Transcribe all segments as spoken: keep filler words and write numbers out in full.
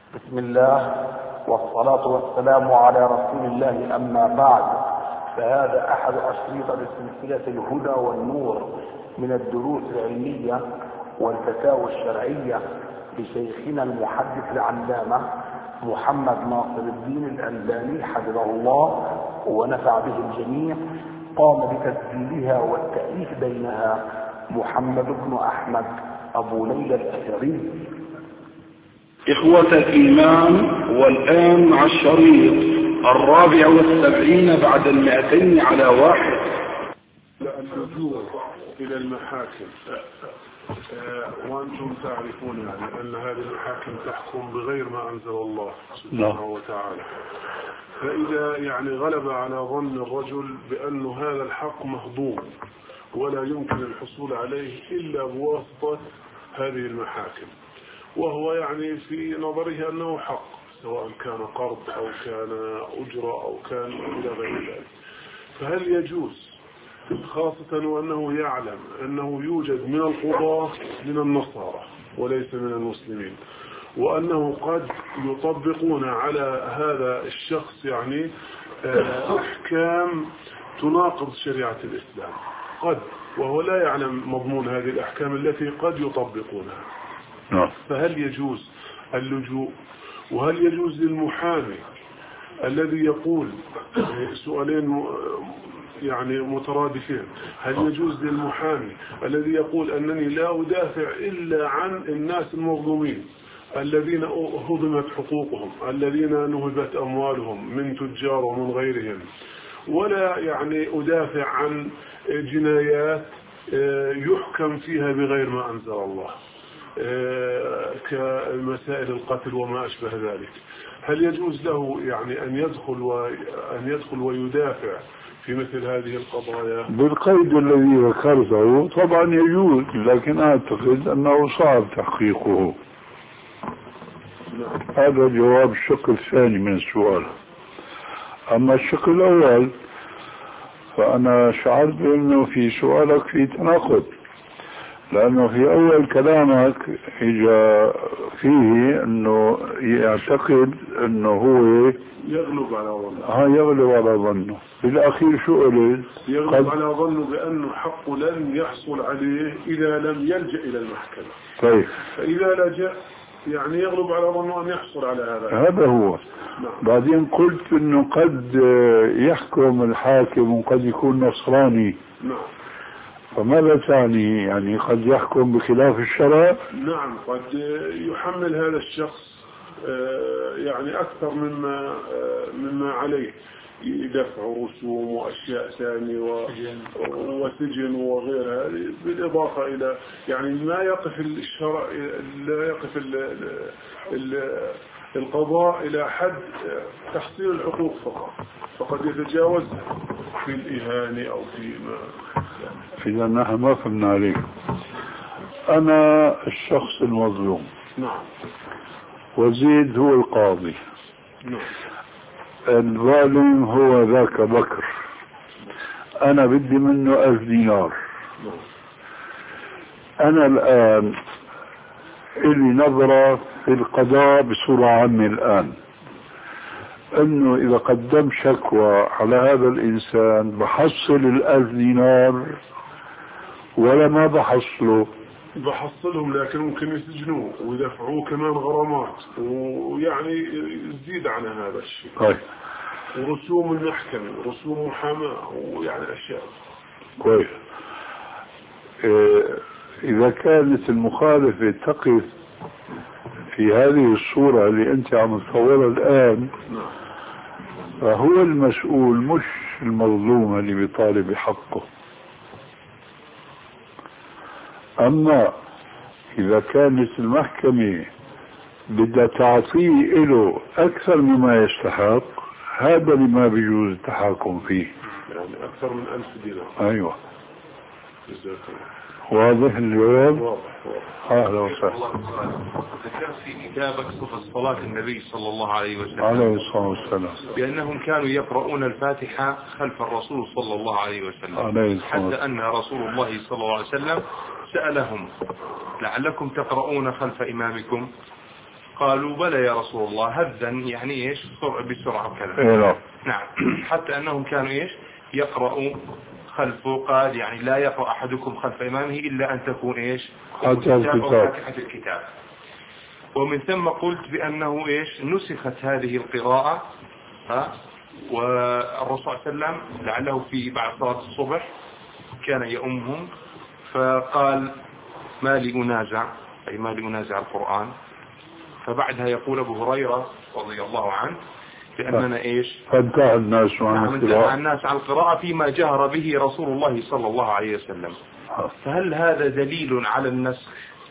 بسم الله والصلاة والسلام على رسول الله، أما بعد، فهذا أحد أشرطة سلسلة الهدى والنور من الدروس العلمية والفتاوى الشرعية لشيخنا المحدث العلامة محمد ناصر الدين الألباني حفظه الله ونفع به الجميع. قام بتسجيلها والتأليف بينها محمد بن أحمد أبو ليلى الأثري. إخوة الإيمان، والآن مع الشريط الرابع والسبعين بعد المئتين على واحد. اللجوء إلى المحاكم، وأنتم تعرفون يعني أن هذه المحاكم تحكم بغير ما أنزل الله سبحانه وتعالى. فإذا يعني غلب على ظن الرجل بأن هذا الحق مهضوم ولا يمكن الحصول عليه إلا بواسطة هذه المحاكم، وهو يعني في نظره أنه حق، سواء كان قرض أو كان أجرة أو كان إلى غير ذلك، فهل يجوز، خاصة وأنه يعلم أنه يوجد من القضاة من النصارى وليس من المسلمين، وأنه قد يطبقون على هذا الشخص يعني أحكام تناقض شريعة الإسلام، قد، وهو لا يعلم مضمون هذه الأحكام التي قد يطبقونها، فهل يجوز اللجوء؟ وهل يجوز للمحامي الذي يقول سؤالين يعني مترادفين، هل يجوز للمحامي الذي يقول أنني لا أدافع إلا عن الناس المظلومين الذين هضمت حقوقهم، الذين نهبت أموالهم من تجار ومن غيرهم، ولا يعني أدافع عن جنايات يحكم فيها بغير ما أنزل الله كمسائل القتل وما أشبه ذلك، هل يجوز له يعني أن يدخل وأن يدخل ويدافع في مثل هذه القضايا؟ بالقيد الذي ذكرته طبعا يجوز، لكن أعتقد أنه صعب تحقيقه. هذا جواب الشق الثاني من السؤال. أما الشق الأول فأنا شعرت بأنه في سؤالك في تناقض، لأنه في أول كلامك إجا فيه أنه يعتقد أنه هو يغلب على ظنه. ها يغلب على ظنه. في الأخير شو قلت؟ يغلب على ظنه بأنه حق لن يحصل عليه إذا لم يلجأ إلى المحكمة. طيب. فإذا لجأ يعني يغلب على ظنه أن يحصل على هذا. هذا هو. نعم. بعدين قلت أنه قد يحكم الحاكم وقد يكون نصراني. نعم. فماذا تعني؟ يعني قد يحكم بخلاف الشرع؟ نعم، قد يحمل هذا الشخص يعني أكثر مما مما عليه، دفع رسوم وأشياء ثانية وسجن وغيرها، بالإضافة إلى يعني ما يقف الشرع، لا يقف ال ال القضاء إلى حد تحصيل الحقوق فقط، فقد يتجاوزها في الإهانة أو في ما. إذا نحن ما فهمنا عليك. أنا الشخص المظلوم. نعم. وزيد هو القاضي. نعم. الظالم هو ذاك بكر. أنا بدي منه ألف دينار. نعم. أنا الآن إلي نظرة في القضاء بصورة عامة الآن، أنه إذا قدم شكوى على هذا الإنسان بحصل الألف دينار ولا ما بحصله؟ بحصلهم، لكن ممكن يسجنوه ويدفعوه كمان غرامات ويعني يزيد عن هذا الشيء. طيب. ورسوم المحكمة ورسوم محاماة ويعني أشياء. كويس. إيه إذا كانت المخالفة تقف في هذه الصورة اللي أنت عم تصورها الآن، فهو المسؤول مش المظلوم اللي بيطالب بحقه. أما إذا كانت المحكمة بدها تعطيه له أكثر مما يستحق، هذا اللي ما بيجوز التحاكم فيه، يعني أكثر من ألف دينار. أيوة. واضح الجواب؟ واضح واضح. أهلا وسهلا. ذكرت في كتابك صفة صلاة النبي صلى الله عليه وسلم عليه الصلاة والسلام بأنهم كانوا يقرؤون الفاتحة خلف الرسول صلى الله عليه وسلم، عليه حتى أن رسول الله صلى الله عليه وسلم سألهم: لعلكم تقرؤون خلف إمامكم؟ قالوا بلى يا رسول الله هذا يعني إيش بسرعة وكذا. إيه نعم. حتى أنهم كانوا إيش يقرأوا خلفه، قال يعني لا يقرأ أحدكم خلف إمامه إلا أن تكون إيش فاتحة الكتاب. ومن ثم قلت بأنه إيش نسخت هذه القراءة، ها، والرسول صلى الله عليه وسلم لعله في بعد صلاة الصبح كان يؤمهم فقال ما لي أنازع، أي ما لي أنازع القرآن. فبعدها يقول أبو هريرة رضي الله عنه بأننا إيش فانتهى الناس عن القراءة الناس عن القراءة فيما جهر به رسول الله صلى الله عليه وسلم. فهل هذا دليل على النسخ؟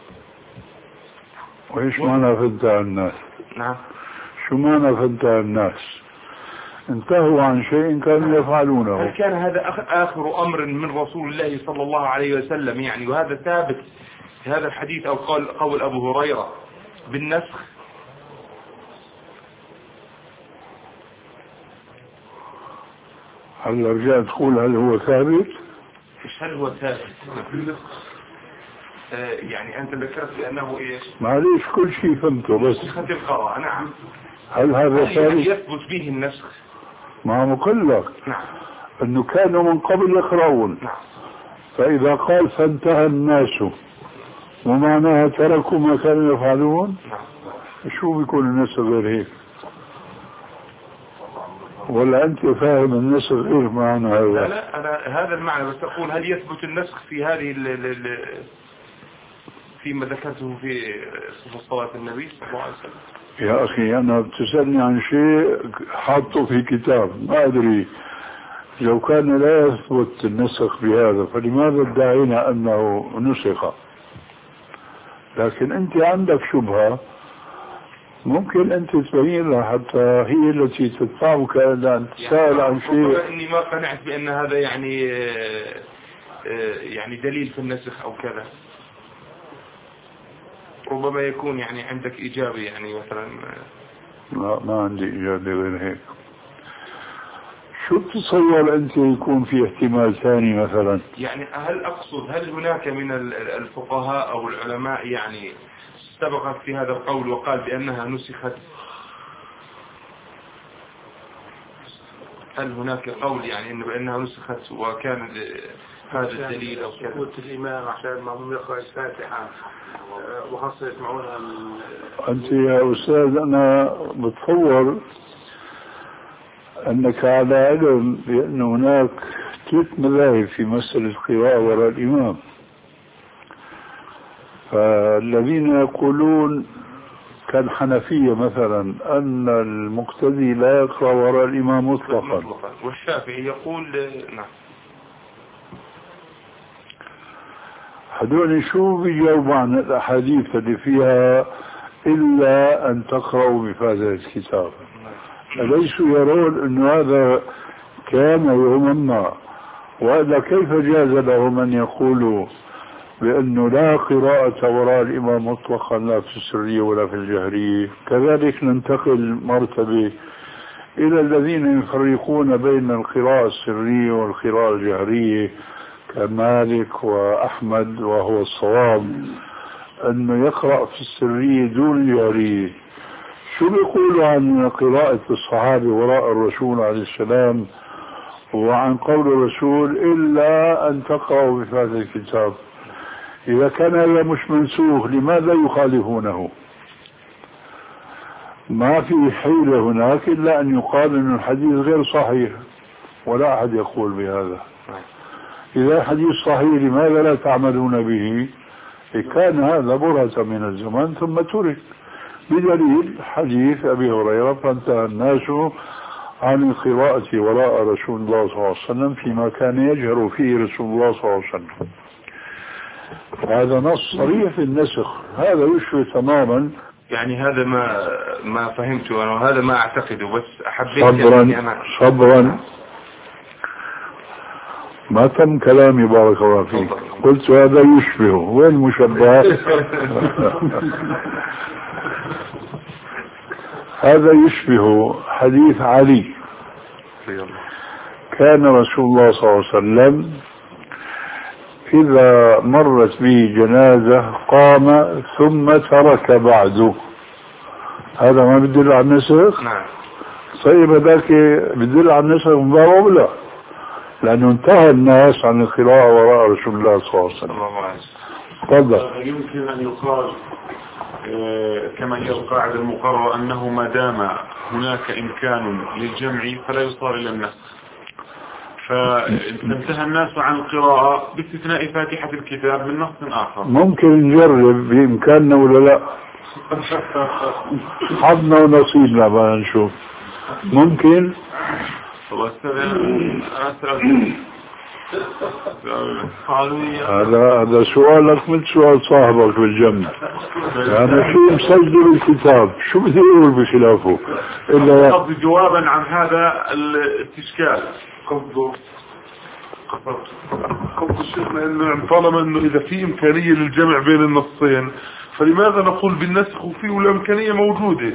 وإيش معنى فانتهى الناس؟ نعم. شو معنى فانتهى الناس؟ انتهوا عن شيء كانوا يفعلونه. هل كان هذا آخر أمر من رسول الله صلى الله عليه وسلم يعني، وهذا ثابت في هذا الحديث أو قول, قول أبو هريرة بالنسخ؟ هل رجعت تقول هل هو ثابت؟ مش هل هو ثابت آه يعني أنت ذكرت بأنه إيش؟ معليش كل شيء فهمته بس نسخة القراءة. نعم. هل هذا ثابت؟ يثبت به النسخ؟ ما مقول لك نعم. أنه كانوا من قبل يقرؤون. نعم. فإذا قال فانتهى الناس ومعناها تركوا ما كانوا يفعلون. نعم. شو بيكون النسخ غير هيك؟ ولا أنت فاهم النسخ غير معنى هذا؟ لا لا أنا هذا المعنى بس أقول هل يثبت النسخ في هذه ال ال فيما ذكرته في صفة صلاة النبي صلى الله عليه وسلم؟ يا أخي أنا بتسألني عن شيء حاطه في كتاب ما أدري لو كان لا يثبت النسخ بهذا فلماذا ادعينا أنه نسخ؟ لكن أنت عندك شبهة ممكن أنت تبين لها حتى هي التي تدفعك إلى أن تسأل عن شيء. إني ما قنعت بأن هذا يعني يعني دليل في النسخ أو كذا. ربما يكون يعني عندك إجابة يعني مثلا. لا ما عندي إجابة غير هيك. شو تتصور أنت يكون في احتمال ثاني مثلا؟ يعني هل أقصد هل هناك من الفقهاء أو العلماء يعني سبقت في هذا القول وقال بأنها نسخت؟ هل هناك قول يعني إنه بأنها نسخت وكان هذا الدليل أو كذا؟ قلت الإمام عشان المأموم يقرأ الفاتحة وخاصة يسمعونها. أنت يا أستاذ أنا بتصور أنك على علم بأن هناك ثلاث مذاهب في مسألة القراءة وراء الإمام. فالذين يقولون كالحنفية مثلا أن المقتدي لا يقرأ وراء الإمام مطلقا، والشافعي يقول نعم. هذول شو بيجاوبوا عن الأحاديث اللي فيها إلا أن تقرأوا بفاتحة الكتاب؟ أليسوا يرون أن هذا كان يوما ما؟ وإلا كيف جاز لهم أن يقولوا بأنه لا قراءة وراء الإمام مطلقا لا في السرية ولا في الجهرية؟ كذلك ننتقل مرتبة إلى الذين يفرقون بين القراءة السرية والقراءة الجهرية كمالك وأحمد، وهو الصواب أنه يقرأ في السرية دون الجهرية. شو بيقولوا عن قراءة الصحابة وراء الرسول عليه السلام وعن قول الرسول إلا أن تقرأوا بفاتحة الكتاب؟ إذا كان هذا مش منسوخ لماذا يخالفونه؟ ما في حيلة هناك إلا أن يقال أن الحديث غير صحيح، ولا أحد يقول بهذا. إذا الحديث صحيح لماذا لا تعملون به؟ كان هذا برهة من الزمان ثم ترك، بدليل حديث أبي هريرة فانتهى الناس عن القراءة وراء رسول الله صلى الله عليه وسلم فيما كان يجهر فيه رسول الله صلى الله عليه وسلم. هذا نص صريح في النسخ، هذا يشبه تماما. يعني هذا ما ما فهمته أنا وهذا ما أعتقده، بس حبيت صبرا أنا صبرا ما تم كلامي بارك الله فيك. قلت هذا يشبه، وين المشبه؟ هذا يشبه حديث علي. كان رسول الله صلى الله عليه وسلم إذا مرت به جنازة قام ثم ترك بعده هذا ما بدل على النسخ؟ نعم. طيب هذاك بدل على النسخ من باب أولى، لأنه انتهى الناس عن القراءة وراء رسول الله صلى الله عليه وسلم. تفضل. يمكن أن يقال كما هي القاعدة المقررة أنه ما دام هناك إمكان للجمع فلا يصار إلى النسخ، فانتهى الناس عن القراءة باستثناء فاتحة الكتاب من نص آخر. ممكن نجرب بإمكاننا ولا لا؟ حظنا ونصيبنا بقى نشوف. ممكن. هذا هذا سؤالك مثل سؤال صاحبك بالجنة. أنا شو مسجل الكتاب، شو بدي أقول بخلافه؟ إلا قصدي جوابا عن هذا الاستشكال. قصده قصد الشيخنا إنه طالما إنه إذا في إمكانية للجمع بين النصين فلماذا نقول بالنسخ وفيه والإمكانية موجودة؟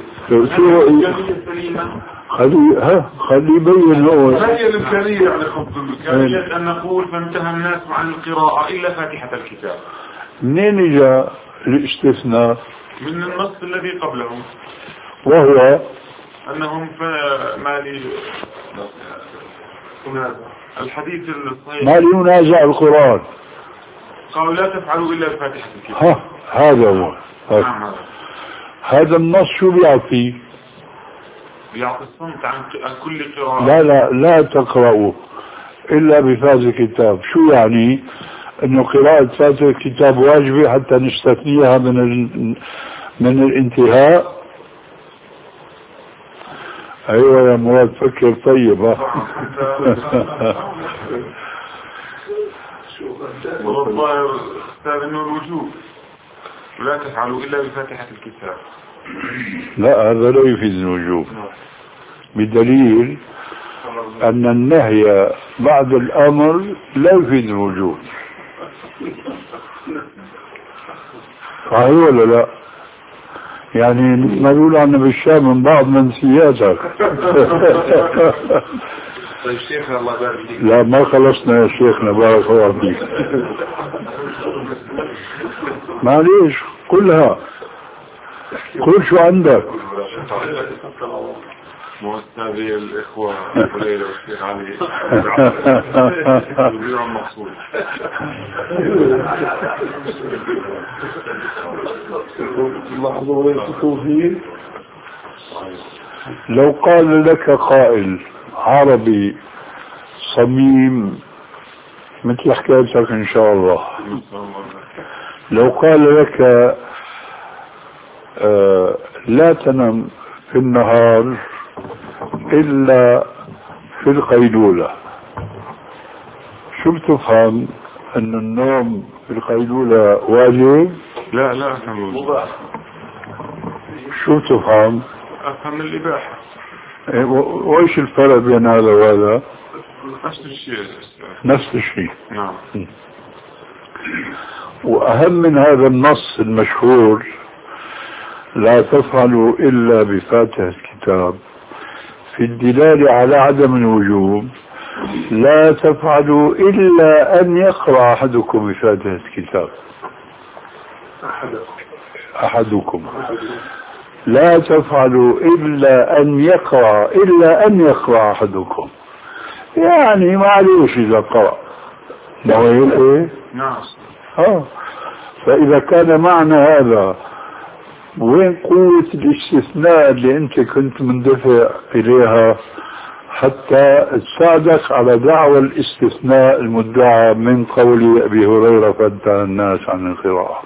خلي ها خلي يبين هو. ما هي الإمكانية يعني قصد الإمكانية أن نقول فانتهى الناس عن القراءة إلا فاتحة الكتاب. منين جاء الاستثناء؟ من النص الذي قبلهم، وهو أنهم مالي الحديث الصحيح ما ينازع القرآن، قالوا لا تفعلوا إلا بفاتحة الكتاب. ها هذا هو. نعم. هذا النص شو بيعطي؟ بيعطي الصمت عن كل قراءة. لا لا لا تقرأوا إلا بفاتحة الكتاب. شو يعني؟ إنه قراءة فاتحة الكتاب واجبة حتى نستثنيها من ال... من الانتهاء. أيوة يا مراد فكر طيب. ها والله أستاذ إنه الوجوب لا تفعلوا إلا بفاتحة الكتاب. لا هذا لا يفيد الوجوب، بدليل أن النهي بعد الأمر لا يفيد الوجوب. صحيح ولا لا؟ يعني ما بيقولوا عنا بالشام من بعض منسياتك. طيب شيخنا الله يبارك فيك. لا ما خلصنا يا شيخنا بارك الله فيك. معليش كلها كل شو عندك. مؤسسي الإخوة وليلى والشيخ علي البيع المقصود. لحظة ويسكتوا فيه. لو قال لك قائل عربي صميم مثل حكايتك إن شاء الله، لو قال لك آه لا تنم في النهار إلا في القيلولة، شو بتفهم؟ أن النوم في القيلولة واجب؟ لا لا أفهم مباح. شو بتفهم؟ أفهم الإباحة. وإيش الفرق بين هذا وهذا؟ نفس الشيء. نفس الشيء. نعم. وأهم من هذا النص المشهور لا تفعلوا إلا بفاتحة الكتاب في الدلالة على عدم الوجوب، لا تفعلوا إلا أن يقرأ أحدكم بفاتحة الكتاب. أحدكم لا تفعلوا إلا أن يقرأ إلا أن يقرأ أحدكم، يعني معلوش إذا قرأ نوعين إيه؟ نعم. آه. فإذا كان معنى هذا وين قوة الاستثناء اللي أنت كنت مندفع إليها حتى تساعدك على دعوى الاستثناء المدعى من قول أبي هريرة فانتهى الناس عن القراءة،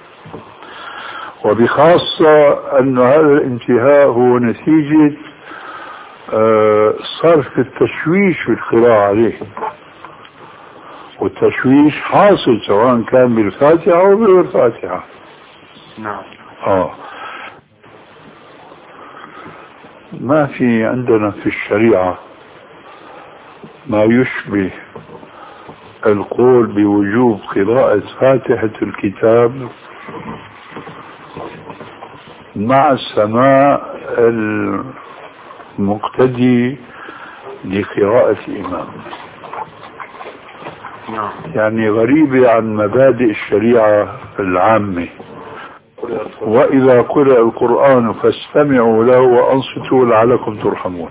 وبخاصة أن هذا الانتهاء هو نتيجة آه صرف التشويش في القراءة عليه، والتشويش حاصل سواء كان بالفاتحة أو بغير الفاتحة. نعم. آه. ما في عندنا في الشريعة ما يشبه القول بوجوب قراءة فاتحة الكتاب مع السماع المقتدي لقراءة الإمام. نعم. يعني غريبة عن مبادئ الشريعة العامة، وإذا قرأ القرآن فاستمعوا له وأنصتوا لعلكم ترحمون.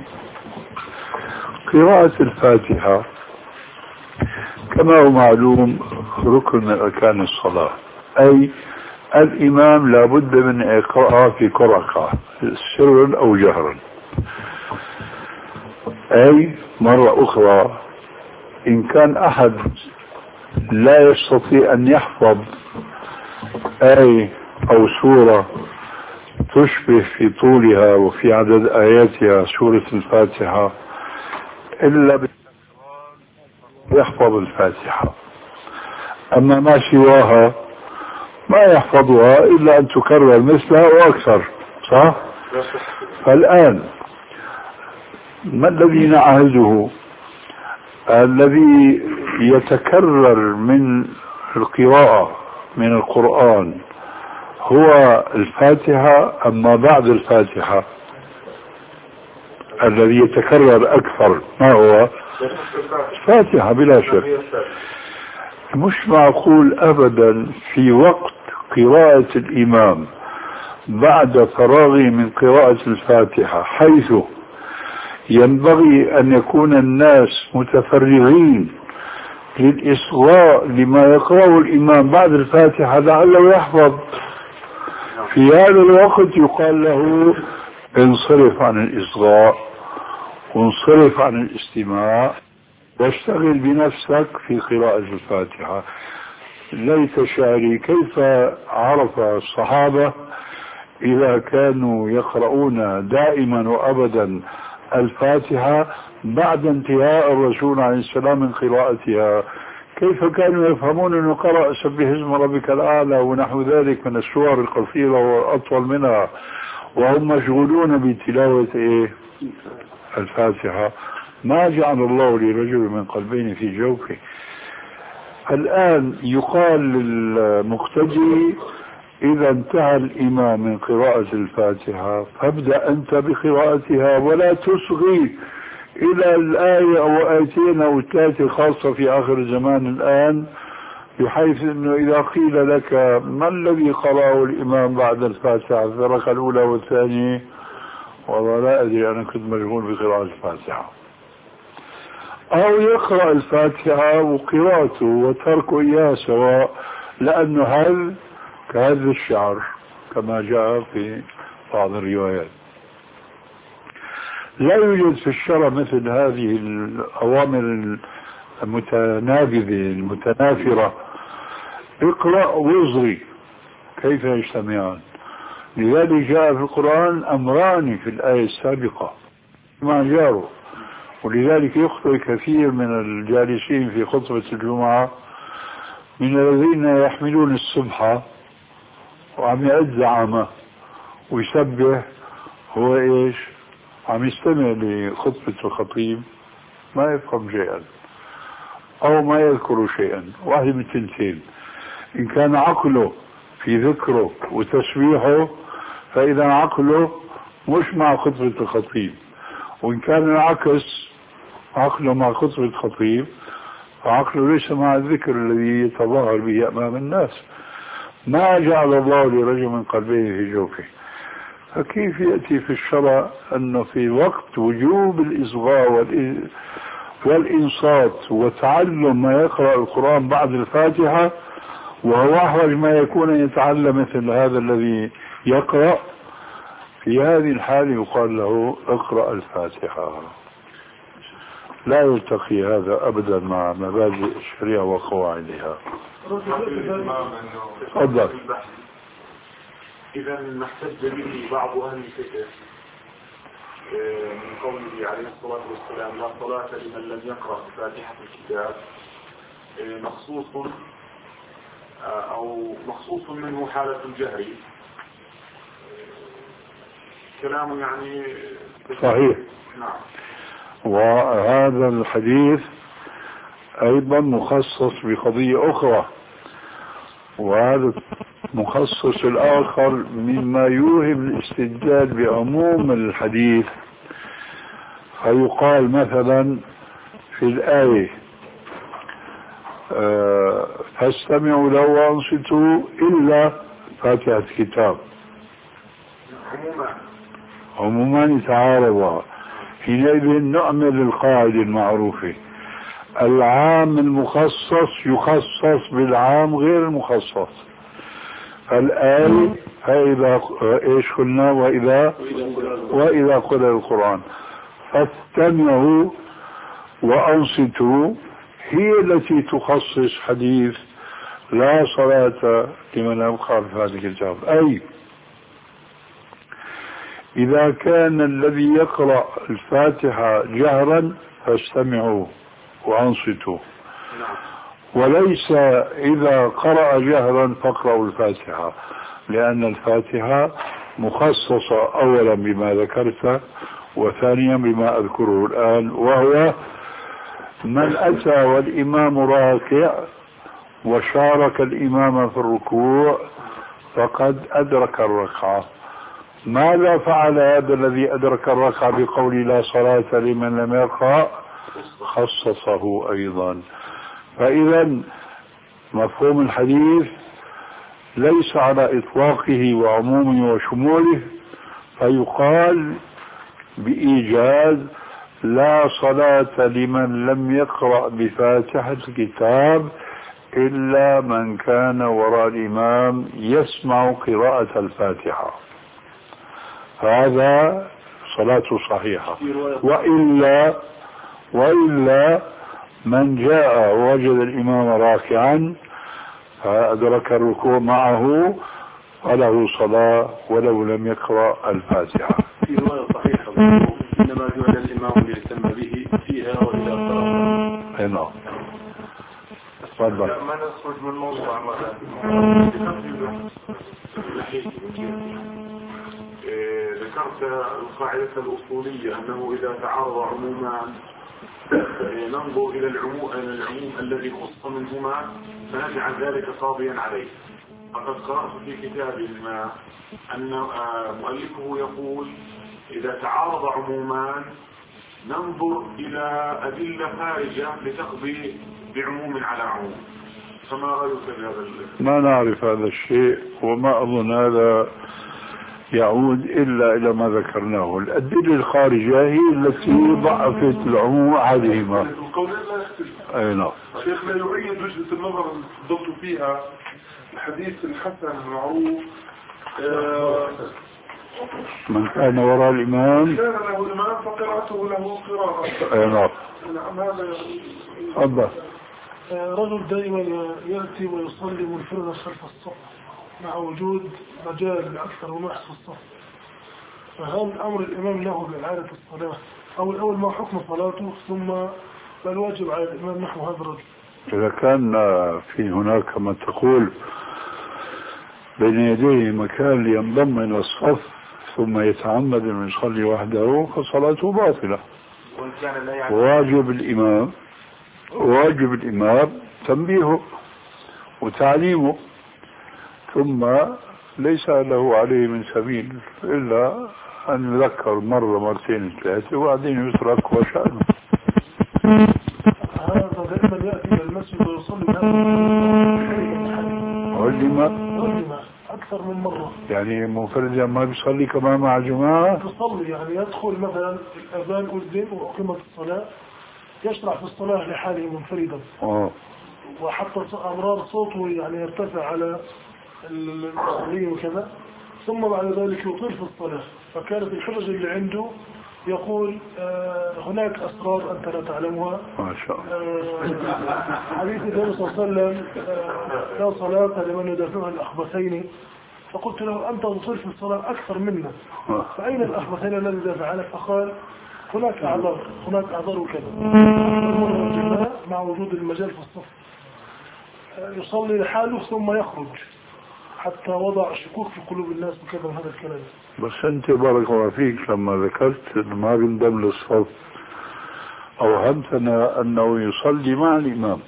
قراءة الفاتحة كما هو معلوم ركن من أركان الصلاة، أي الإمام لابد من إقراءها في كل ركعة سرا أو جهرا. أي مرة أخرى إن كان أحد لا يستطيع أن يحفظ آية أو سورة تشبه في طولها وفي عدد آياتها سورة الفاتحة إلا يحفظ الفاتحة، أما ما سواها ما يحفظها إلا أن تكرر مثلها وأكثر، صح؟ فالآن ما الذي نعهده؟ الذي يتكرر من القراءة من القرآن هو الفاتحة أما بعد الفاتحة الذي يتكرر أكثر ما هو؟ الفاتحة بلا شك. مش معقول أبدا في وقت قراءة الإمام بعد فراغه من قراءة الفاتحة حيث ينبغي أن يكون الناس متفرغين للإصغاء لما يقرأه الإمام بعد الفاتحة لعله يحفظ، في هذا الوقت يقال له انصرف عن الإصغاء وانصرف عن الاستماع واشتغل بنفسك في قراءة الفاتحة. ليت شعري كيف عرف الصحابة إذا كانوا يقرؤون دائما وأبدا الفاتحة بعد انتهاء الرسول عليه السلام من قراءتها، كيف كانوا يفهمون أنه قرأ سبح اسم ربك الأعلى ونحو ذلك من السور القصيرة والأطول منها وهم مشغولون بتلاوة إيه؟ الفاتحة. ما جعل الله لرجل من قلبين في جوفه. الآن يقال للمقتدي إذا انتهى الإمام من قراءة الفاتحة فابدأ أنت بقراءتها ولا تصغي إلى الآية أو آيتين أو ثلاثة، خاصة في آخر الزمان الآن، بحيث أنه إذا قيل لك ما الذي قرأه الإمام بعد الفاتحة في الركعة الأولى والثانية، والله لا أدري أنا كنت مشغول بقراءة الفاتحة، أو يقرأ الفاتحة وقراءته وتركه إياه سواء، لأنه هذا كهذا الشعر كما جاء في بعض الروايات. لا يوجد في الشرع مثل هذه الأوامر المتنابذة المتنافرة، اقرأ واصغي كيف يجتمعان. لذلك جاء في القرآن أمران في الآية السابقة ما جاروا، ولذلك يخطئ كثير من الجالسين في خطبة الجمعة من الذين يحملون السبحة وعم يعد زعامة ويسبح، هو ايش؟ عم يستمع لخطبة الخطيب ما يفهم شيئا او ما يذكر شيئا. واحد من التنتين، ان كان عقله في ذكره وتسبيحه فاذا عقله مش مع خطبة الخطيب، وان كان العكس عقله مع خطبة الخطيب فعقله ليس مع الذكر الذي يتظاهر به امام الناس. ما جعل الله لرجل من قلبين في جوفه. فكيف يأتي في الشرع أنه في وقت وجوب الإصغاء والإنصات وتعلم ما يقرأ القرآن بعد الفاتحة، وهو أحوج ما يكون أن يتعلم مثل هذا الذي يقرأ، في هذه الحالة يقال له اقرأ الفاتحة. لا يلتقي هذا أبدا مع مبادئ الشريعة وقواعدها. تفضل. إذا ما احتج به بعض أهل الفقه من قوله عليه الصلاة والسلام لا صلاة لمن لم يقرأ فاتحة الكتاب مخصوص أو مخصوص منه حالة الجهر، كلام يعني صحيح. نعم. وهذا الحديث أيضا مخصص بقضية أخرى، وهذا مخصص الآخر مما يوهم الاستدلال بعموم الحديث. فيقال مثلا في الآية أه فاستمعوا له وانصتوا إلا فاتحة الكتاب عموما عموما يتعارضا، حينئذ نعمل القاعدة المعروفة: العام المخصص يخصص بالعام غير المخصص. الآية فإذا إيش قلنا؟ وإذا وإذا قرأ القرآن فاستمعوا وأنصتوا هي التي تخصص حديث لا صلاة لمن لم يقرأ بفاتحة الكتاب. أي إذا كان الذي يقرأ الفاتحة جهرا فاستمعوا وأنصتوا، وليس إذا قرأ جهرا فاقرأوا الفاتحة، لأن الفاتحة مخصصة أولا بما ذكرت، وثانيا بما أذكره الآن، وهو من أتى والإمام راكع وشارك الإمام في الركوع فقد أدرك الركعة. ماذا فعل هذا الذي أدرك الركعة بقول لا صلاة لمن لم يقرأ؟ خصصه أيضا. فإذا مفهوم الحديث ليس على إطلاقه وعمومه وشموله، فيقال بإيجاز لا صلاة لمن لم يقرأ بفاتحة الكتاب إلا من كان وراء الإمام يسمع قراءة الفاتحة، هذا صلاته صحيحة. وإلا وإلا من جاء ووجد الإمام راكعا فأدرك الركوع معه فله صلاة ولو لم يقرأ الفاتحة. في رواية صحيحة إنما جعل الإمام ليهتم به فيها وإذا قرأ. أي نعم. تفضل. ما نخرج من الموضوع. ذكرت القاعدة الأصولية أنه إذا تعارض عمومان ننظر إلى العموم, العموم الذي خص منهما فنجعل ذلك قاضيا عليه. فقد قرأت في كتاب ما أن مؤلفه يقول إذا تعارض عمومان ننظر إلى أدلة خارجة لتقضي بعموم على عموم. فما رأيك بهذا؟ ما نعرف هذا الشيء، وما أظن هذا يعود إلا إلى ما ذكرناه. الأدلة الخارجة هي التي ضعفت العموم عليهما. القولين لا يختلف. أي نعم. شيخ لا يعيد وجهة النظر الضبط فيها الحديث الحسن المعروف آه من كان وراء الإمام كان له إمام فقراءته له قراءة. أي نعم. نعم هذا تفضل. رجل دائما يأتي ويصلي منفردا خلف الصف مع وجود مجال لأكثر ونحس في الصف، فهل أمر الإمام له بإعادة الصلاة أو الأول ما حكم صلاته ثم ما الواجب على الإمام نحو هذا الرجل؟ إذا كان في هناك كما تقول بين يديه مكان لينضم إلى الصف ثم يتعمد أن يصلي وحده فصلاته باطلة. واجب الإمام واجب الإمام تنبيهه وتعليمه، ثم ليس له عليه من سبيل إلا أن يذكر مرة مرتين ثلاثة وبعدين يترك وشأنه. هذا دائما يأتي إلى المسجد ويصلي علم أكثر من مرة، يعني منفرد ما بيصلي كمان مع جماعة، تصلي يعني يدخل مثلا الأذان أذن وأقيمت الصلاة يشرع في الصلاة لحاله منفردا أوه. وحتى أمرار صوته يعني يرتفع على المصلين وكذا، ثم بعد ذلك يطيل في الصلاة. فكانت الحجج اللي عنده يقول آه هناك أسرار أنت لا تعلمها، ما شاء الله. آه حديث النبي صلى الله عليه وسلم آه لا صلاة لمن يدافعها الأخبثين، فقلت له أنت تطيل في الصلاة أكثر منا، فأين الأخبثين الذي يدافع عنك؟ فقال هناك أعذار هناك أعذار وكذا. مع وجود المجال في الصف يصلي لحاله ثم يخرج حتى وضع شكوك في قلوب الناس بكذا هذا الكلام. بس أنت بارك الله فيك لما ذكرت ما بينضم للصف أوهمتنا أنه يصلي مع الإمام،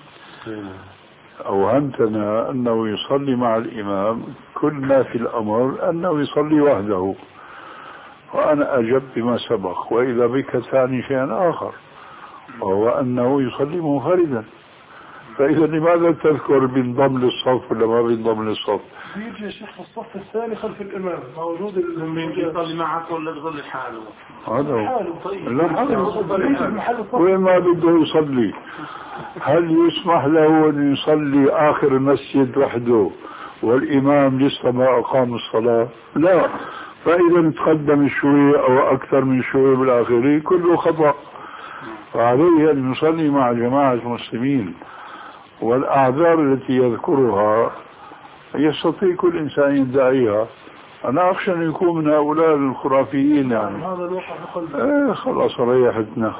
أوهمتنا أنه يصلي مع الإمام. كل ما في الأمر أنه يصلي وحده، وأنا أجب بما سبق. وإذا بك ثاني شيء آخر وهو أنه يصلي منفردا، فإذا لماذا تذكر بينضم للصف ولا ما بينضم للصف؟ بيجي يا شيخ في الصف الثاني خلف الإمام موجود اللي يصلي معك ولا تظل حاله؟ هذا هو. حاله. طيب لا وين ما بده يصلي، هل يسمح له أن يصلي آخر المسجد وحده والإمام لسه ما أقام الصلاة؟ لا. فإذا تقدم شوي أو أكثر من شوي بالآخرين كله خطأ، فعليه أن يصلي مع جماعة المسلمين. والأعذار التي يذكرها يستطيع كل إنسان يدعيها. أنا أخشى أن يكون من هؤلاء الخرافيين يعني. هذا الواقع في قلبي. إيه خلاص ريحتنا.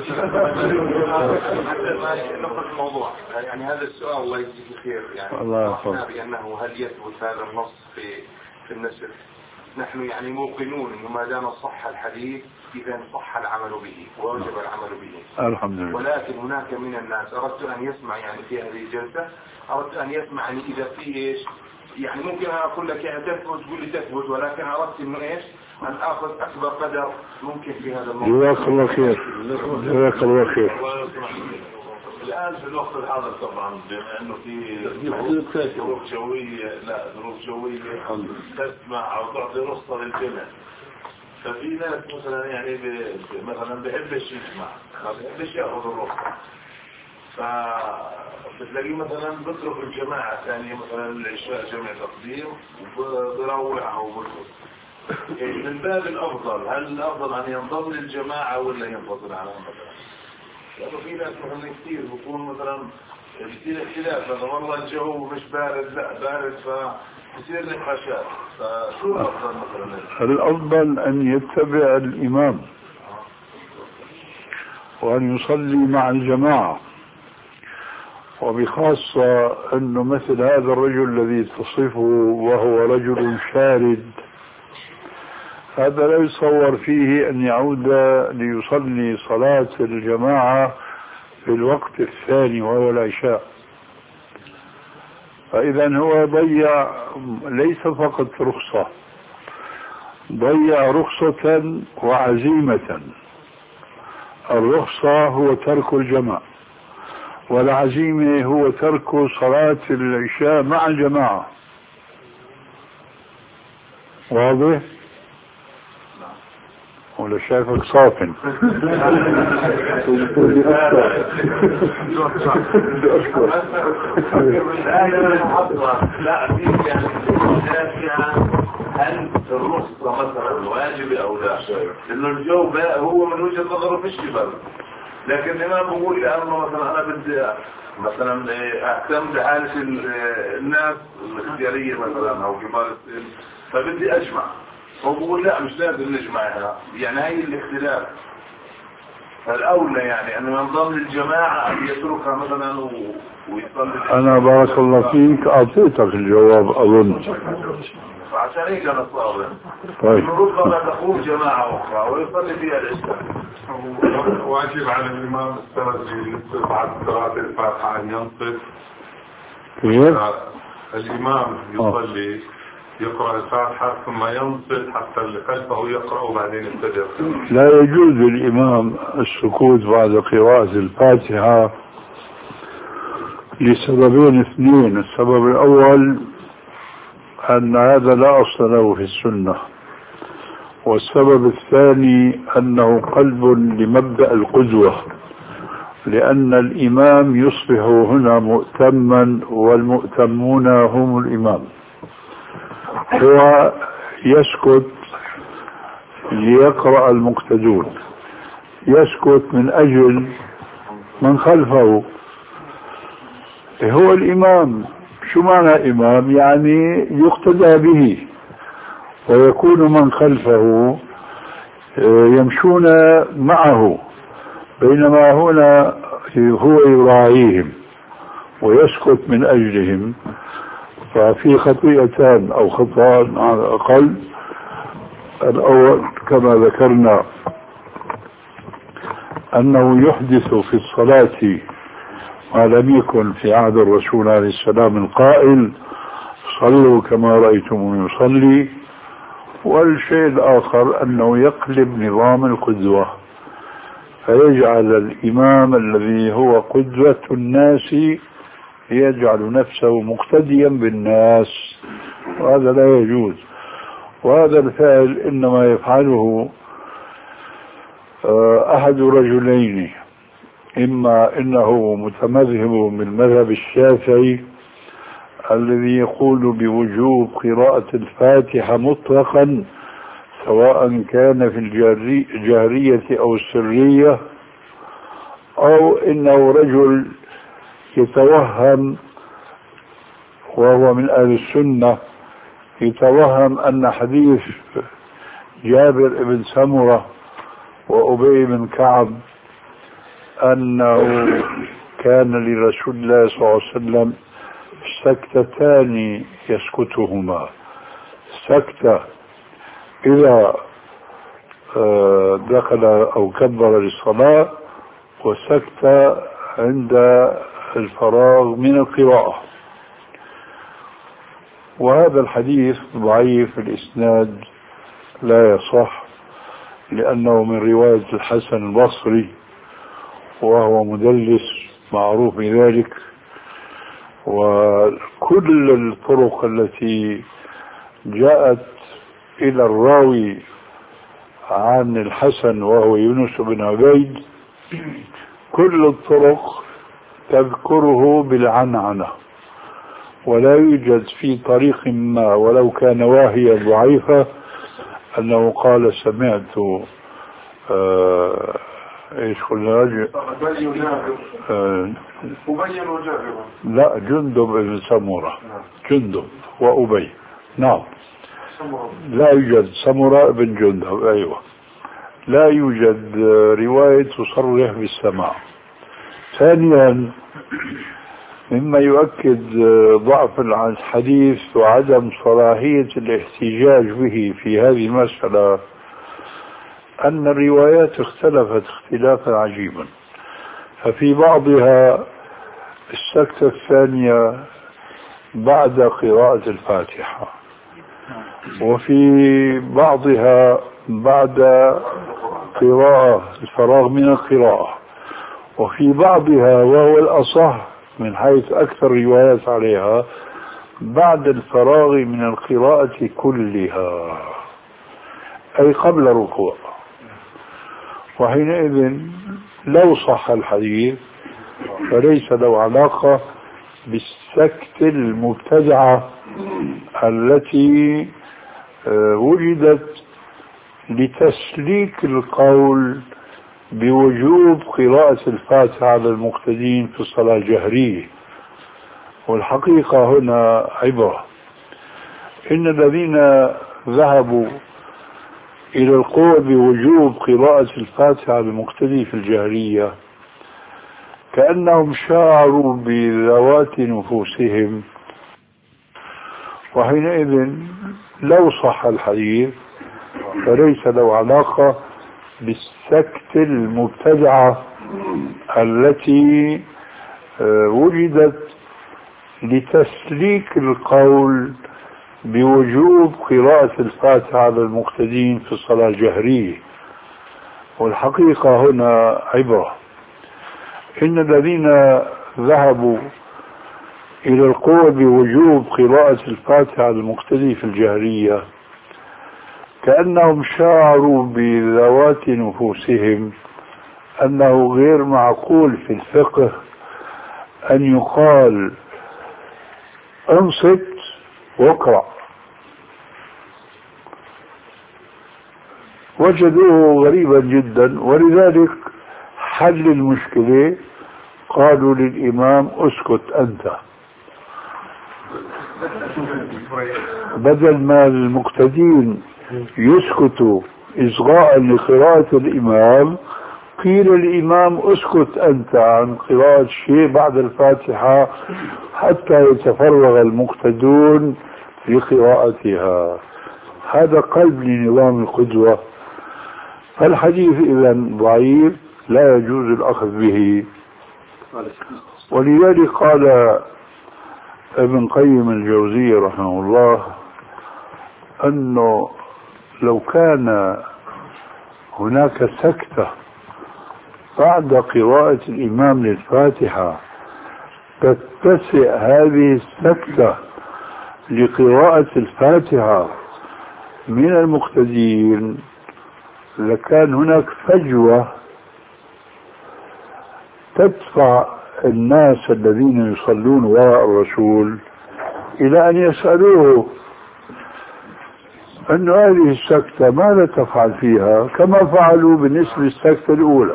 نقل الموضوع يعني هذا السؤال الله يجزيك خير يعني الله يحفظك. بأنه هل يثبت هذا النص في في النسخ؟ نحن يعني موقنون انه ما دام صح الحديث اذا صح العمل به ووجب العمل به. الحمد لله. ولكن هناك من الناس اردت ان يسمع يعني في هذه الجلسه اردت ان يسمع يعني اذا في ايش يعني ممكن انا اقول لك يعني تثبت تقول لي تثبت، ولكن اردت انه ايش ان اخذ اكبر قدر ممكن في هذا الموضوع. جزاك الله خير. جزاك الله خير. الآن في الوقت الحاضر طبعا بما أنه في ظروف جوية لا ظروف جوية تسمع أو تعطي رخصة للجمع، ففي ناس مثلا يعني مثلا بيحبش يسمع ما بيحبش يأخذ الرخصة، فبتلاقيه مثلا بترك الجماعة الثانية مثلا العشاء جمع تقديم وبروح أو برخص. من باب الأفضل هل الأفضل أن ينضم للجماعة ولا ينفصل عنها مثلا؟ لأنه في ناس مثلا كثير بيكون مثلا بيصير اختلاف، لأنه والله الجو مش بارد لا بارد فبصير نقاشات، فشو الأفضل مثلا؟ الأفضل أن يتبع الإمام وأن يصلي مع الجماعة، وبخاصة أنه مثل هذا الرجل الذي تصفه وهو رجل شارد، هذا لا يتصور فيه أن يعود ليصلي صلاة الجماعة في الوقت الثاني وهو العشاء. فإذا هو ضيع ليس فقط رخصة، ضيع رخصة وعزيمة. الرخصة هو ترك الجماعة، والعزيمة هو ترك صلاة العشاء مع الجماعة. واضح؟ ولا شايفك صافن؟ لا في يعني هل الرخصة مثلا واجبة أو لا؟ لأنه الجو هو من وجهة نظره فيش برد، لكن الإمام بقول لأنه مثلا أنا بدي مثلا أهتم بحالة الناس الاختيارية مثلا أو كبار السن، فبدي أجمع، هو بقول لا مش لازم نجمع هنا، يعني هاي الاختلاف. فالأولى يعني أنه ينضم للجماعة أن يتركها مثلا ويصلي. أنا بارك الله فيك أعطيتك الجواب أظن. فعشان هيك أنا صابر. طيب. ربما تقوم جماعة أخرى ويصلي فيها العشاء. واجب على الإمام السرجي بعد قراءة الفاتحة أن ينصت. كيف؟ الإمام يصلي يقرأ الفاتحة ثم ينصت حتى اللي خلفه يقرأ وبعدين يبتدئ. لا يجوز للإمام السكوت بعد قراءة الفاتحة لسببين اثنين. السبب الأول أن هذا لا أصل له في السنة، والسبب الثاني أنه قلب لمبدأ القدوة، لأن الإمام يصبح هنا مؤتما والمؤتمون هم الإمام. هو يسكت ليقرأ المقتدون، يسكت من أجل من خلفه. هو الإمام. شو معنى إمام؟ يعني يقتدى به، ويكون من خلفه يمشون معه، بينما هنا هو يراعيهم ويسكت من أجلهم. ففي خطيئتان أو خطأان على الأقل. الأول كما ذكرنا أنه يحدث في الصلاة ما لم يكن في عهد الرسول عليه السلام القائل صلوا كما رأيتم يصلي. والشيء الآخر أنه يقلب نظام القدوة، فيجعل الإمام الذي هو قدوة الناس يجعل نفسه مقتديا بالناس وهذا لا يجوز. وهذا الفعل إنما يفعله أحد رجلين، إما إنه متمذهب بالمذهب الشافعي الذي يقول بوجوب قراءة الفاتحة مطلقا سواء كان في الجهرية أو السرية، أو إنه رجل يتوهم وهو من أهل السنة يتوهم أن حديث جابر بن سمرة وأبي بن كعب أنه كان لرسول الله صلى الله عليه وسلم سكتتان يسكتهما، سكتة إذا دخل أو كبر للصلاة، وسكتة عند الفراغ من القراءة. وهذا الحديث ضعيف الإسناد لا يصح، لأنه من رواية الحسن البصري وهو مدلس معروف بذلك. وكل الطرق التي جاءت إلى الراوي عن الحسن وهو يونس بن عبيد كل الطرق تذكره بالعنعنة، ولا يوجد في طريق ما ولو كان واهية ضعيفة أنه قال سمعت آه ايش قلنا آه لا جندب بن سمرة، جندب وأبي، نعم لا يوجد سمرة بن جندب، أيوة لا يوجد رواية تصرح بالسماع. ثانيا مما يؤكد ضعف الحديث وعدم صلاحية الاحتجاج به في هذه المسألة أن الروايات اختلفت اختلافا عجيبا، ففي بعضها السكتة الثانية بعد قراءة الفاتحة، وفي بعضها بعد قراءة الفراغ من القراءة، وفي بعضها وهو الأصح من حيث أكثر روايات عليها بعد الفراغ من القراءة كلها، أي قبل الركوع. وحينئذ لو صح الحديث فليس له علاقة بالسكت المبتدعة التي وجدت لتسليك القول بوجوب قراءة الفاتحة على المقتدين في الصلاة الجهرية. والحقيقة هنا عبرة، إن الذين ذهبوا إلى القول بوجوب قراءة الفاتحة على المقتدي في الجهرية كأنهم شعروا بذوات نفوسهم، وحينئذ لو صح الحديث فليس له علاقة بالسكت المبتدعة التي وجدت لتسليك القول بوجوب قراءة الفاتحة على المقتدين في الصلاة الجهرية. والحقيقة هنا عبرة، إن الذين ذهبوا إلى القول بوجوب قراءة الفاتحة على المقتدي في الجهرية كأنهم شعروا بذوات نفوسهم أنه غير معقول في الفقه أن يقال انصت واقرأ، وجدوه غريبا جدا. ولذلك حل المشكلة قالوا للإمام اسكت أنت، بدل ما المقتدين يسكتوا إصغاء لقراءة الإمام قيل الإمام اسكت أنت عن قراءة شيء بعد الفاتحة حتى يتفرغ المقتدون لقراءتها. هذا قلب لنظام القدوة. فالحديث إذن ضعيف لا يجوز الأخذ به. ولذلك قال ابن قيم الجوزية رحمه الله أنه لو كان هناك سكتة بعد قراءة الإمام للفاتحة تتسع هذه السكتة لقراءة الفاتحة من المقتدين لكان هناك فجوة تدفع الناس الذين يصلون وراء الرسول إلى أن يسألوه أن هذه السكتة ماذا تفعل فيها، كما فعلوا بالنسبة للسكتة الأولى.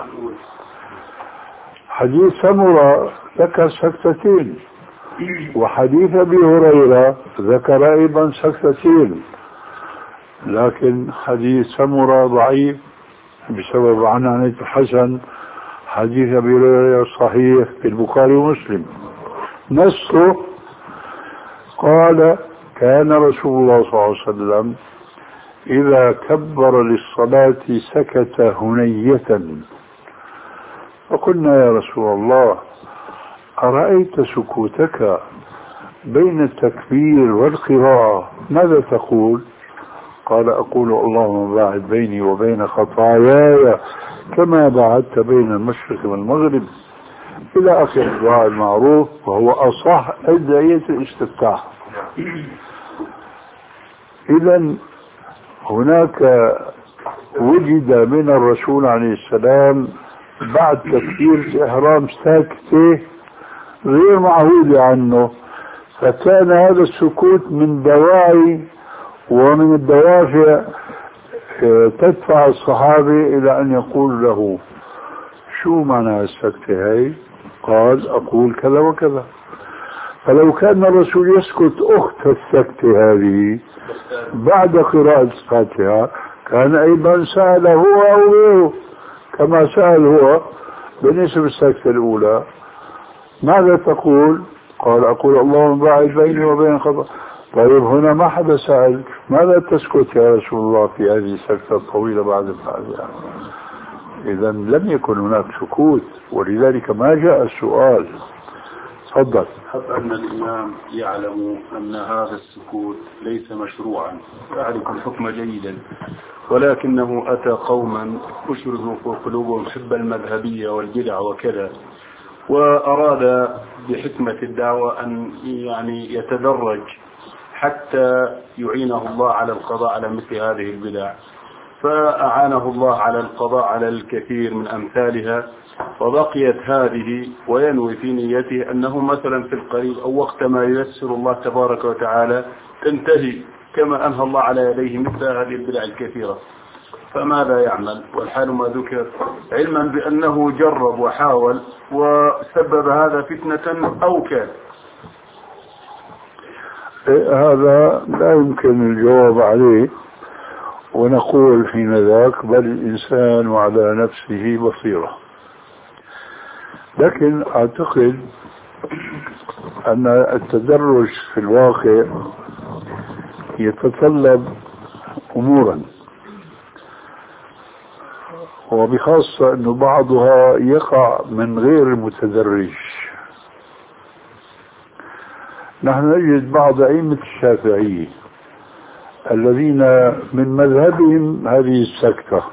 حديث سمرة ذكر سكتتين، وحديث أبي هريرة ذكر أيضا سكتتين، لكن حديث سمرة ضعيف بسبب عنعنة الحسن. حديث أبي هريرة صحيح في البخاري ومسلم. نصه قال كان رسول الله صلى الله عليه وسلم إذا كبر للصلاة سكت هنية، فقلنا يا رسول الله أرأيت سكوتك بين التكبير والقراءة ماذا تقول؟ قال أقول اللهم باعد بيني وبين خطاياي كما باعدت بين المشرق والمغرب إلى آخر الدعاء المعروف، وهو أصح أدعية الاستفتاح. إذن هناك وجد من الرسول عليه السلام بعد تكبير الإحرام ساكتة غير معهود عنه، فكان هذا السكوت من دواعي ومن الدوافع تدفع الصحابة إلى أن يقول له شو معنى السكتة هاي؟ قال أقول كذا وكذا. فلو كان الرسول يسكت أخت السكتة هذه بعد قراءة الفاتحة كان أيضا سأل هو أو غيره كما سأل هو بالنسبة للسكتة الأولى ماذا تقول؟ قال أقول اللهم باعد بيني وبين خطأ. طيب هنا ما حدا سأل ماذا تسكت يا رسول الله في هذه السكتة الطويلة بعد الفاتحة؟ إذا لم يكن هناك سكوت، ولذلك ما جاء السؤال. تفضل. حتى أن الإمام يعلم أن هذا السكوت ليس مشروعا، يعرف الحكم جيدا، ولكنه أتى قوما أشربوا في قلوبهم حب المذهبية والبدع وكذا، وأراد بحكمة الدعوة أن يعني يتدرج حتى يعينه الله على القضاء على مثل هذه البدع، فأعانه الله على القضاء على الكثير من أمثالها، وبقيت هذه وينوي في نيته أنه مثلا في القريب أو وقت ما ييسر الله تبارك وتعالى تنتهي كما أنهى الله على يديه مثل هذه البدع الكثيرة. فماذا يعمل والحال ما ذكر، علما بأنه جرب وحاول وسبب هذا فتنة أو كان؟ هذا لا يمكن الجواب عليه، ونقول حين ذاك بل الإنسان على نفسه بصيرة. لكن أعتقد أن التدرج في الواقع يتطلب أمورا، وبخاصة أن بعضها يقع من غير المتدرج. نحن نجد بعض أئمة الشافعية الذين من مذهبهم هذه السكتة،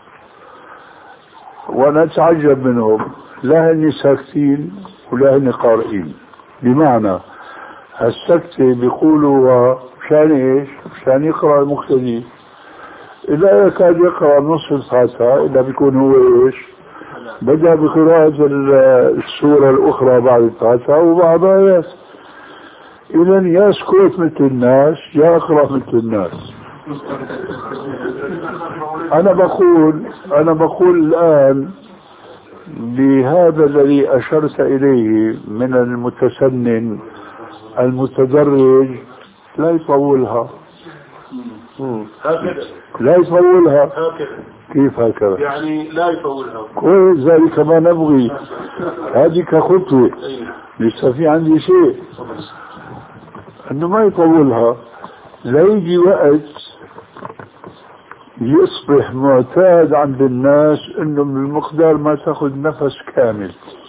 ونتعجب منهم، لا هن ساكتين ولا هن قارئين. بمعنى السكتة بيقولوا مشان ايش؟ مشان يقرأ المقتدي، إلا يكاد يقرأ نصف الفاتحة إلا بيكون هو ايش؟ بدأ بقراءة السورة الأخرى بعد الفاتحة وبعض آيات. إذن يسكت مثل الناس يقرأ مثل الناس. أنا بقول أنا بقول الآن بهذا الذي أشرت إليه من المتسنن المتدرج لا يطولها، لا يطولها. كيف هكذا؟ يعني لا يطولها. كويس، ذلك ما نبغي، هذه كخطوة. لسه في عندي شيء انه ما يطولها، لا يجي وقت يصبح معتاد عند الناس انه من المقدار ما تاخذ نفس كامل،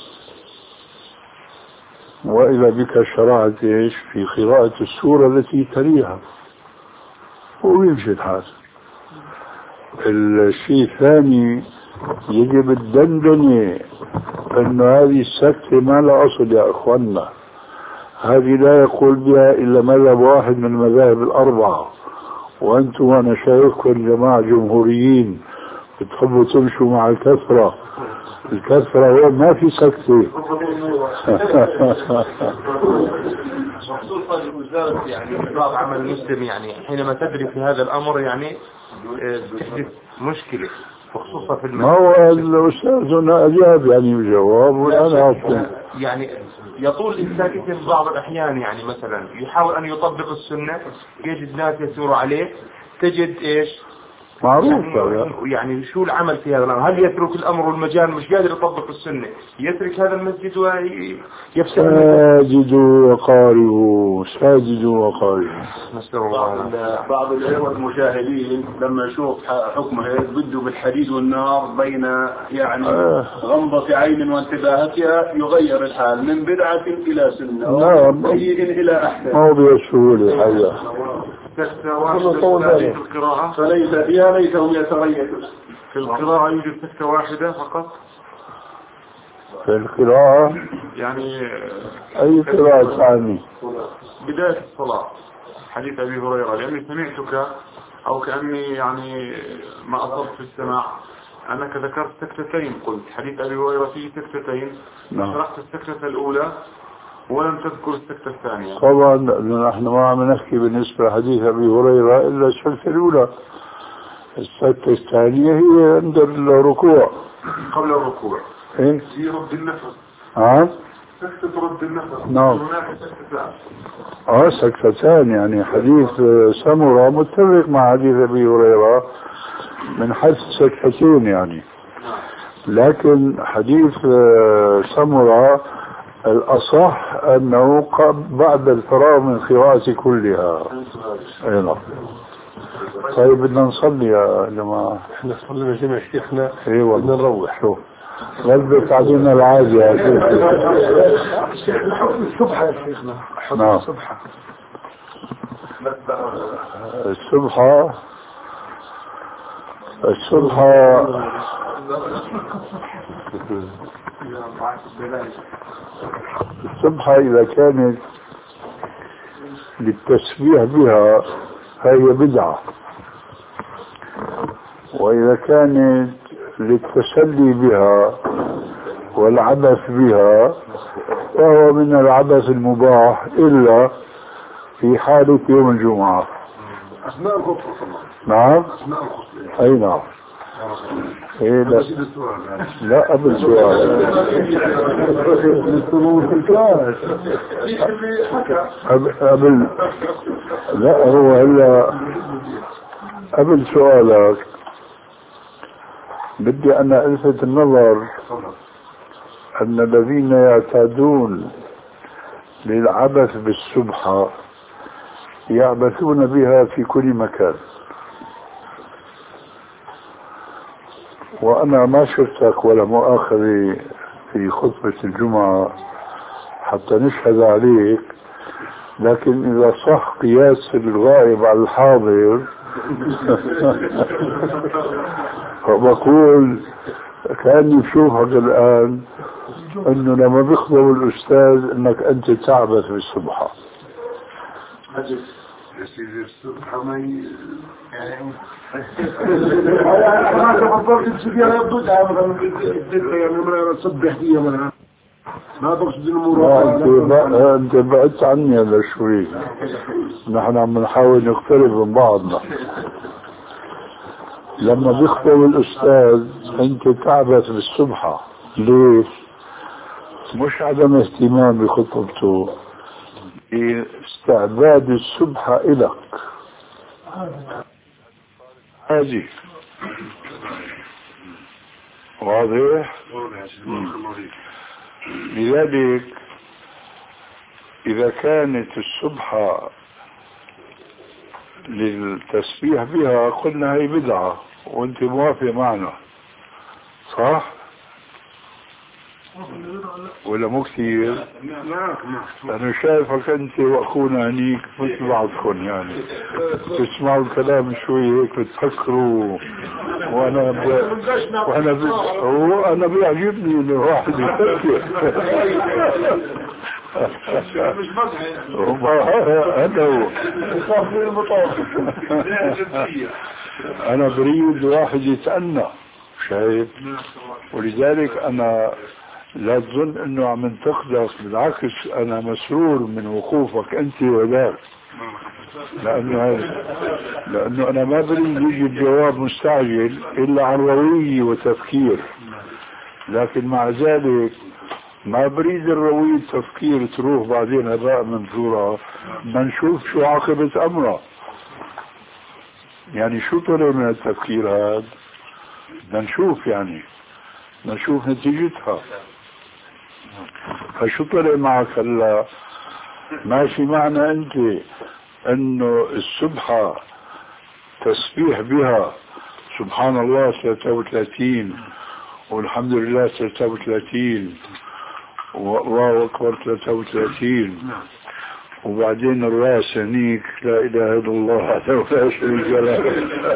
واذا بك شرعت ايش في قراءة السورة التي تليها ويمشي الحال. الشيء الثاني يجب الدندنة انه هذه السكتة ما لها اصل يا اخوانا، هذه لا يقول بها إلا مذهب واحد من المذاهب الأربعة، وأنتم وأنا شايفكم جماعة جمهوريين بتحبوا تمشوا مع الكثرة. الكثرة هو ما في سكتة. خصوصا يعني بعض عمل المسلم يعني حينما تدري في هذا الأمر يعني تحدث مشكلة، خصوصا في المسجد. ما هو الأستاذ هنا أجاب يعني بجواب وأنا أصلا يعني يطول الإنسان في بعض الأحيان يعني مثلا يحاول أن يطبق السنة يجد ناس يسير عليه، تجد إيش معروف يعني, يعني شو العمل في هذا الأمر؟ هل يترك الأمر والمجال مش قادر يطبق السنة يترك هذا المسجد ويفسد؟ ساجدوا وقاربوا ساجدوا وقاربوا. بعض الإخوة المشاهدين لما يشوف حكم هيك بده بالحديد والنار بين يعني غمضة عين وانتباهتها يغير الحال من بدعة إلى سنة وسيء إلى أحسن. موضوع السهولة الحقيقة. سكتة واحدة في القراءة فليس فيها ليس هم يتغيرون. في القراءة يوجد سكتة واحدة فقط. في القراءة يعني أي قراءة ثانية بداية الصلاة حديث أبي هريرة، لأني سمعتك أو كأني يعني ما أصبت في السماع أنك ذكرت سكتتين، قلت حديث أبي هريرة فيه سكتتين، شرحت السكتة الأولى ولم تذكر السكتة الثانية. طبعا نحن ما عم نحكي بالنسبة لحديث أبي هريرة إلا السكتة الأولى، السكتة الثانية هي عند الركوع قبل الركوع. إيه؟ هي رد النفس. ها؟ سكتة رد النفس. نعم. هناك سكتتان. اه سكتتان، يعني حديث سمرة متفق مع حديث أبي هريرة من حيث سكتتين يعني، لكن حديث سمرة الأصح أنه بعد الفراغ من قراءة كلها. أي نعم. طيب بدنا نصلي يا جماعة. احنا صلينا جميع شيخنا. ايه والله. بدنا نروح. شو غلبت علينا العادة يا شيخ. السبحة يا شيخنا. نعم. السبحة. السبحة السبحة السبحة إذا كانت للتسبيح بها فهي بدعة، وإذا كانت للتسلي بها والعبث بها فهو من العبث المباح إلا في حالة يوم الجمعة. أثناء الخطبة. نعم. أثناء الخطبة. أي نعم. إيه لا. لا قبل سؤال. قبل لا هو هلا قبل سؤالك بدي أنا ألفت النظر أن الذين يعتادون للعبث بالسبحة يعبثون بها في كل مكان، وأنا ما شفتك ولا مؤاخذة في خطبة الجمعة حتى نشهد عليك، لكن إذا صح قياس الغائب على الحاضر فبقول كأني بشوفك الآن أنه لما بيخطب الأستاذ أنك أنت تعبث بالسبحة. يا سيدي السبحة ما ي... يعني أنا تفضلت تسبيها لا يبدو تعمل يعني ما تصبح فيها مثلا ما تقصد الأمور. أنت بعدت عني هذا شوي، نحن عم نحاول نقترب من بعضنا. لما بيخطب الأستاذ أنت تعبث بالسبحة، ليش؟ مش عدم اهتمام بخطبته، استعباد السبحة إلك هذه واضح. لذلك إذا كانت السبحة للتسبيح بها قلنا هي بدعة وانت موافق معنا صح ولا مو كثير؟ أنا شايفك أنت وأخونا هنيك مثل بعضكم يعني تسمعوا الكلام شوي هيك بتفكروا، وأنا ب... وأنا ب... هو أنا بيعجبني إنه واحد يفكر مش مزح يعني. هذا هو. أنا بريد واحد يتأنى شايف. ولذلك أنا لا تظن أنه عم انتقدك، بالعكس أنا مسرور من وقوفك أنت وذاك، لأنه لأنه أنا ما بريد يجي الجواب مستعجل إلا عن روية وتفكير، لكن مع ذلك ما بريد الروية تفكير تروح بعدين هباء منثورة، ما نشوف شو عاقبة أمره. يعني شو طلع من التفكير هذا؟ بدنا نشوف، يعني نشوف نتيجتها. فشو طلع معك هلا؟ ماشي معنا أنت أنه السبحة تسبيح بها سبحان الله ثلاثة وثلاثين والحمد لله ثلاثة وثلاثين والله أكبر ثلاثة وثلاثين، وبعدين الراس هنيك لا إله إلا الله وحده لا شريك له.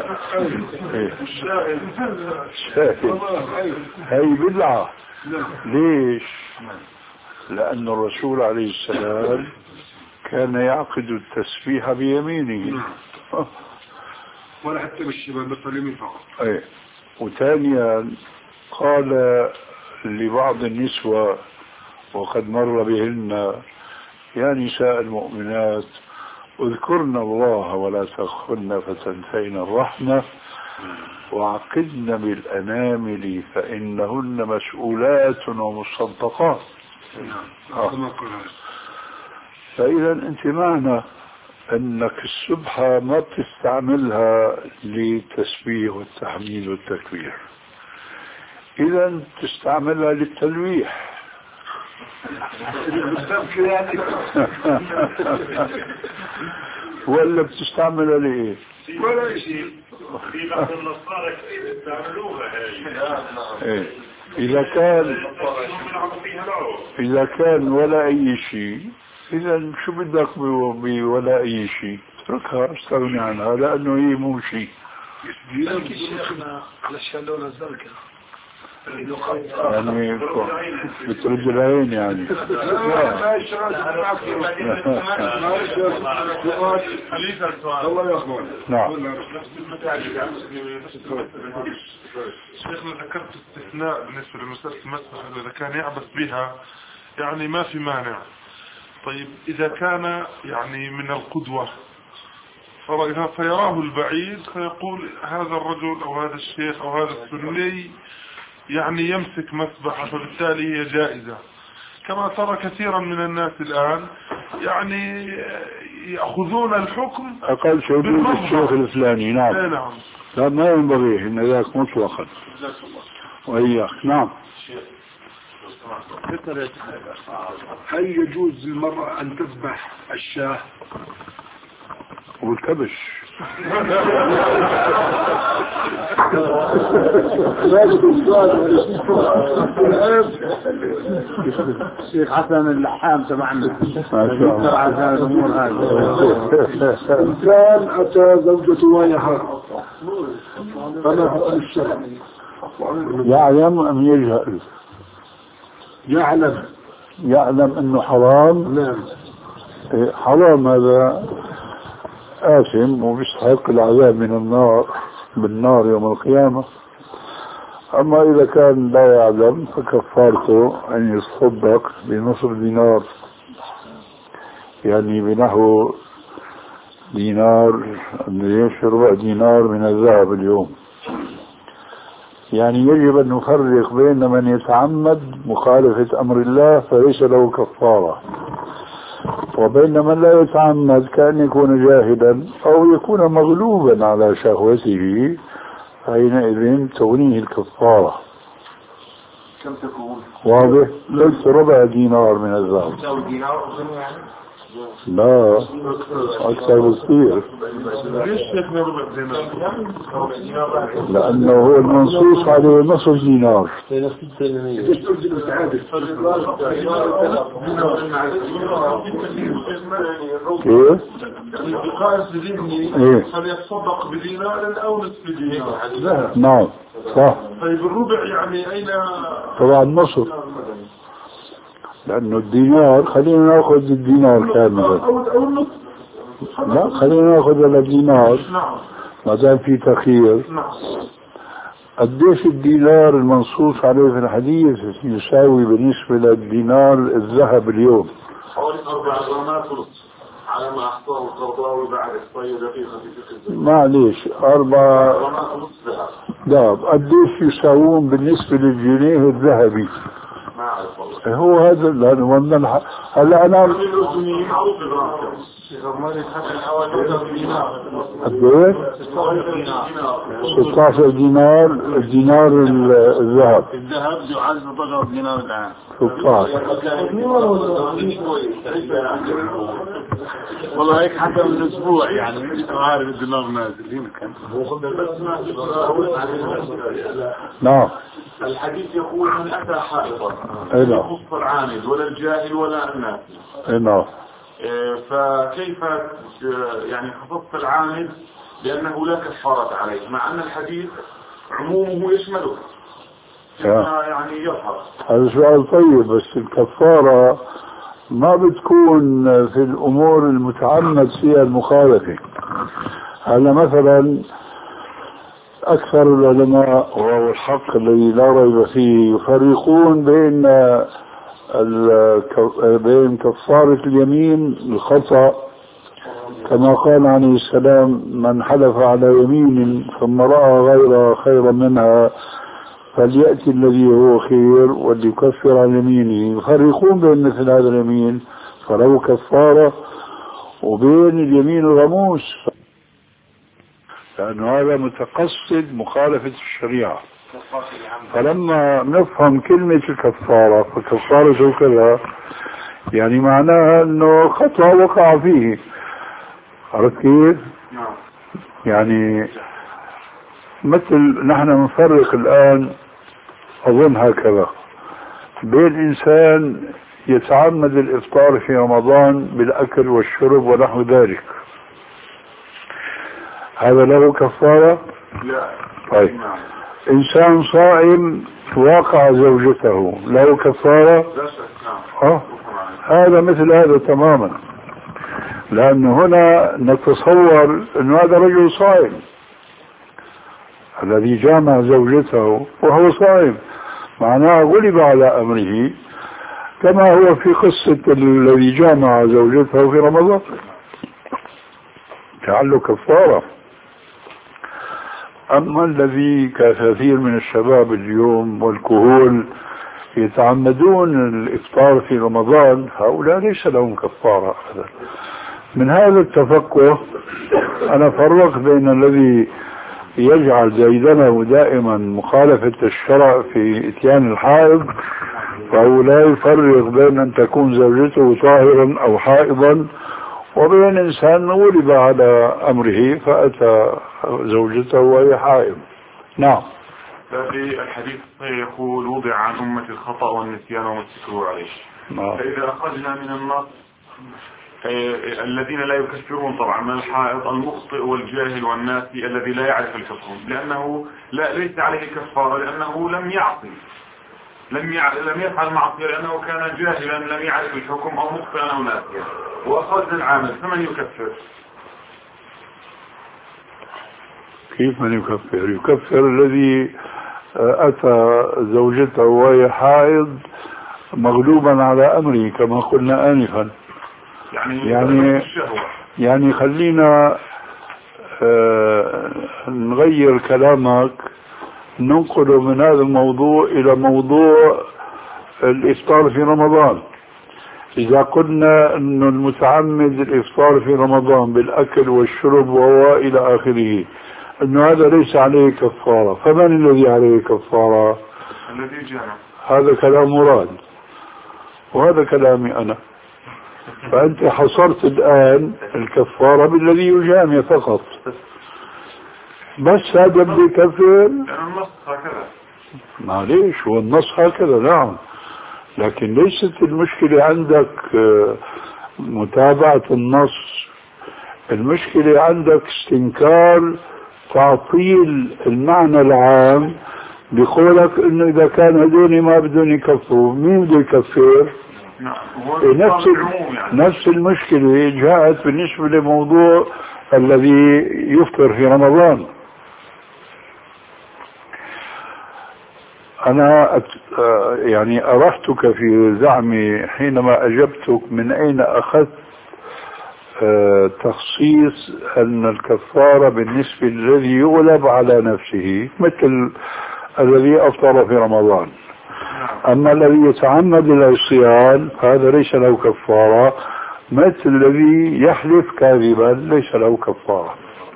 هاي بدعة. ليش؟ لأن الرسول عليه السلام كان يعقد التسبيح بيمينه ولا حتى بالشمال، بس اليمين فقط. ايه. وثانيا قال لبعض النسوة وقد مر بهن: يا نساء المؤمنات اذكرن الله ولا تخفن فتنسين الرحمة وعقدن بالأنامل فإنهن مسؤولات ومصدقات. آه. فإذا أنت معنا أنك السبحة ما بتستعملها للتسبيح والتحميد والتكبير، إذا تستعملها للتلويح. ولا بتستعملها لإيه؟ ولا شيء. في بعض النصارى يستعملوها هاي. إذا كان إذا كان ولا أي شيء، إذا شو بدك بولا أي شيء؟ اتركها، استغني عنها، لأنه هي مو شيء. لكن شيخنا على اللون الزرقاء يعني بترد العين يعني. الله يرحمه. نعم. شيخنا ذكرت استثناء بالنسبة لمسألة المسبح إذا كان يعبث بها يعني ما في مانع. طيب إذا كان يعني من القدوة فيراه البعيد فيقول هذا الرجل أو هذا الشيخ أو هذا السني يعني يمسك مسبحة، فبالتالي هي جائزة، كما ترى كثيرا من الناس الآن يعني يأخذون الحكم أقل شيء الشيخ الفلاني. نعم. نعم. لا ما ينبغي إن ذاك مطلقا. وإياك. نعم. هل يجوز للمرأة أن تذبح الشاة والكبش؟ الشيخ حسن اللحام سمعنا عشان الأمور هذه. إنسان أتى زوجته وياها فما حكم الشرع؟ يعلم أم يجهل؟ يعلم. يعلم أنه حرام. نعم. حرام هذا آثم وبيستحق العذاب من النار بالنار يوم القيامة. أما إذا كان لا يعلم فكفارته أن يصدق بنصف دينار، يعني بنحو دينار ليش ربع دينار من الذهب اليوم. يعني يجب أن نفرق بين من يتعمد مخالفة أمر الله فليس له كفارة، وبين من لا يتعمد كأن يكون جاهلا أو يكون مغلوبا على شهوته، حينئذ تغنيه الكفارة. كم تكون؟ واضح؟ ليس ربع دينار من الذهب. لا أكثر بكثير، لأنه هو المنصوص عليه نصف دينار. كيف؟ هل يتصدق بدينار أو نصف دينار؟ نعم صح. طيب الربع يعني أين؟ طبعا نصف، لأنه الدينار خلينا نأخذ الدينار كاملا. لا خلينا نأخذ الدينار ما دام في تخيير. قديش الدينار المنصوص عليه في الحديث يساوي بالنسبة للدينار الذهب اليوم؟ حوالي أربع غرامات ونصف على ما أحصاه القرضاوي بعد إحصائية دقيقة في فقه الزكاة. معليش أربع غرامات ونصف ذهب. ذهب قديش يساوون بالنسبة للجنيه الذهبي؟ ما أعرف والله. هو هذا لأنه هلا أنا قديش؟ ستة عشر دينار الدينار الذهب. الذهب يعز بقدر دينار الآن. ستة عشر. والله هيك حتى من أسبوع يعني مش عارف الدينار نازل يمكن. نعم. الحديث يقول من أتى حائطا لا يخص العامد ولا الجاهل ولا الناس. نعم. فكيف يعني خصصت العامد لأنه لا كفارة عليه مع أن الحديث عمومه يشمله يعني يظهر. هذا سؤال طيب بس الكفارة ما بتكون في الأمور المتعمد فيها المخالفة. هلا مثلا أكثر العلماء وهو الحق الذي لا ريب فيه يفرقون بين بين كفارة اليمين الخطأ كما قال عليه السلام من حلف على يمين ثم رأى غير خيرا منها فليأتي الذي هو خير وليكفر عن يمينه. يفرقون بين مثل هذا اليمين فله كفارة وبين اليمين الغموس لأنه هذا متقصد مخالفة الشريعة. فلما نفهم كلمة الكفارة فكفارة كذا يعني معناها أنه خطأ وقع فيه. عرفت كيف؟ يعني مثل نحن نفرق الآن أظن هكذا بين إنسان يتعمد الإفطار في رمضان بالأكل والشرب ونحو ذلك هذا له كفارة؟ لا. طيب إنسان صائم واقع زوجته له كفارة؟ ها؟ هذا مثل هذا تماما لأنه هنا نتصور أن هذا رجل صائم الذي جامع زوجته وهو صائم معناه غلب على أمره كما هو في قصة الذي جامع زوجته في رمضان جعله كفارة. أما الذي كثير من الشباب اليوم والكهول يتعمدون الإفطار في رمضان هؤلاء ليس لهم كفارة. من هذا التفقه أنا فرق بين الذي يجعل ديدنه دائما مخالفة الشرع في إتيان الحائض فهو لا يفرق بين أن تكون زوجته طاهرا أو حائضا وبين إنسان غلب على أمره فأتى زوجته وهي حائض. نعم. في الحديث يقول وضع عن أمة الخطأ والنسيان وما استكروا عليه. نعم. فإذا أخذنا من النص الذين لا يكفرون طبعا من الحائض المخطئ والجاهل والناسي الذي لا يعرف الحكم لأنه لا ليس عليه كفارة لأنه لم يعصي لم لم يفعل معصية لأنه كان جاهلا لم يعرف الحكم أو مخطئا أو ناسيا. وأخذنا العامل فمن يكفر؟ كيف من يكفر؟ يكفر الذي أتى زوجته وهي حائض مغلوبا على أمره كما قلنا آنفا. يعني يعني, يعني خلينا آه نغير كلامك ننقله من هذا الموضوع إلى موضوع الإفطار في رمضان. إذا قلنا أن المتعمد الإفطار في رمضان بالأكل والشرب وهو إلى آخره أنه هذا ليس عليه كفارة فمن الذي عليه كفارة؟ الذي جاء. هذا كلام مراد وهذا كلامي أنا. فأنت حصرت الآن الكفارة بالذي يجامع فقط بس هذا بيكفر. النص هكذا. معليش هو النص هكذا نعم لكن ليست المشكلة عندك متابعة النص. المشكلة عندك استنكار تعطيل المعنى العام بقولك انه اذا كان هدوني ما بدون يكفروا. مين بده يكفر؟ نفس نفس المشكلة جاءت بالنسبة لموضوع الذي يفطر في رمضان. أنا يعني أرحتك في زعمي حينما أجبتك من أين أخذت تخصيص أن الكفارة بالنسبة للذي يغلب على نفسه مثل الذي أفطر في رمضان، أما الذي يتعمد العصيان فهذا ليس له كفارة، مثل الذي يحلف كاذبا ليس له كفارة.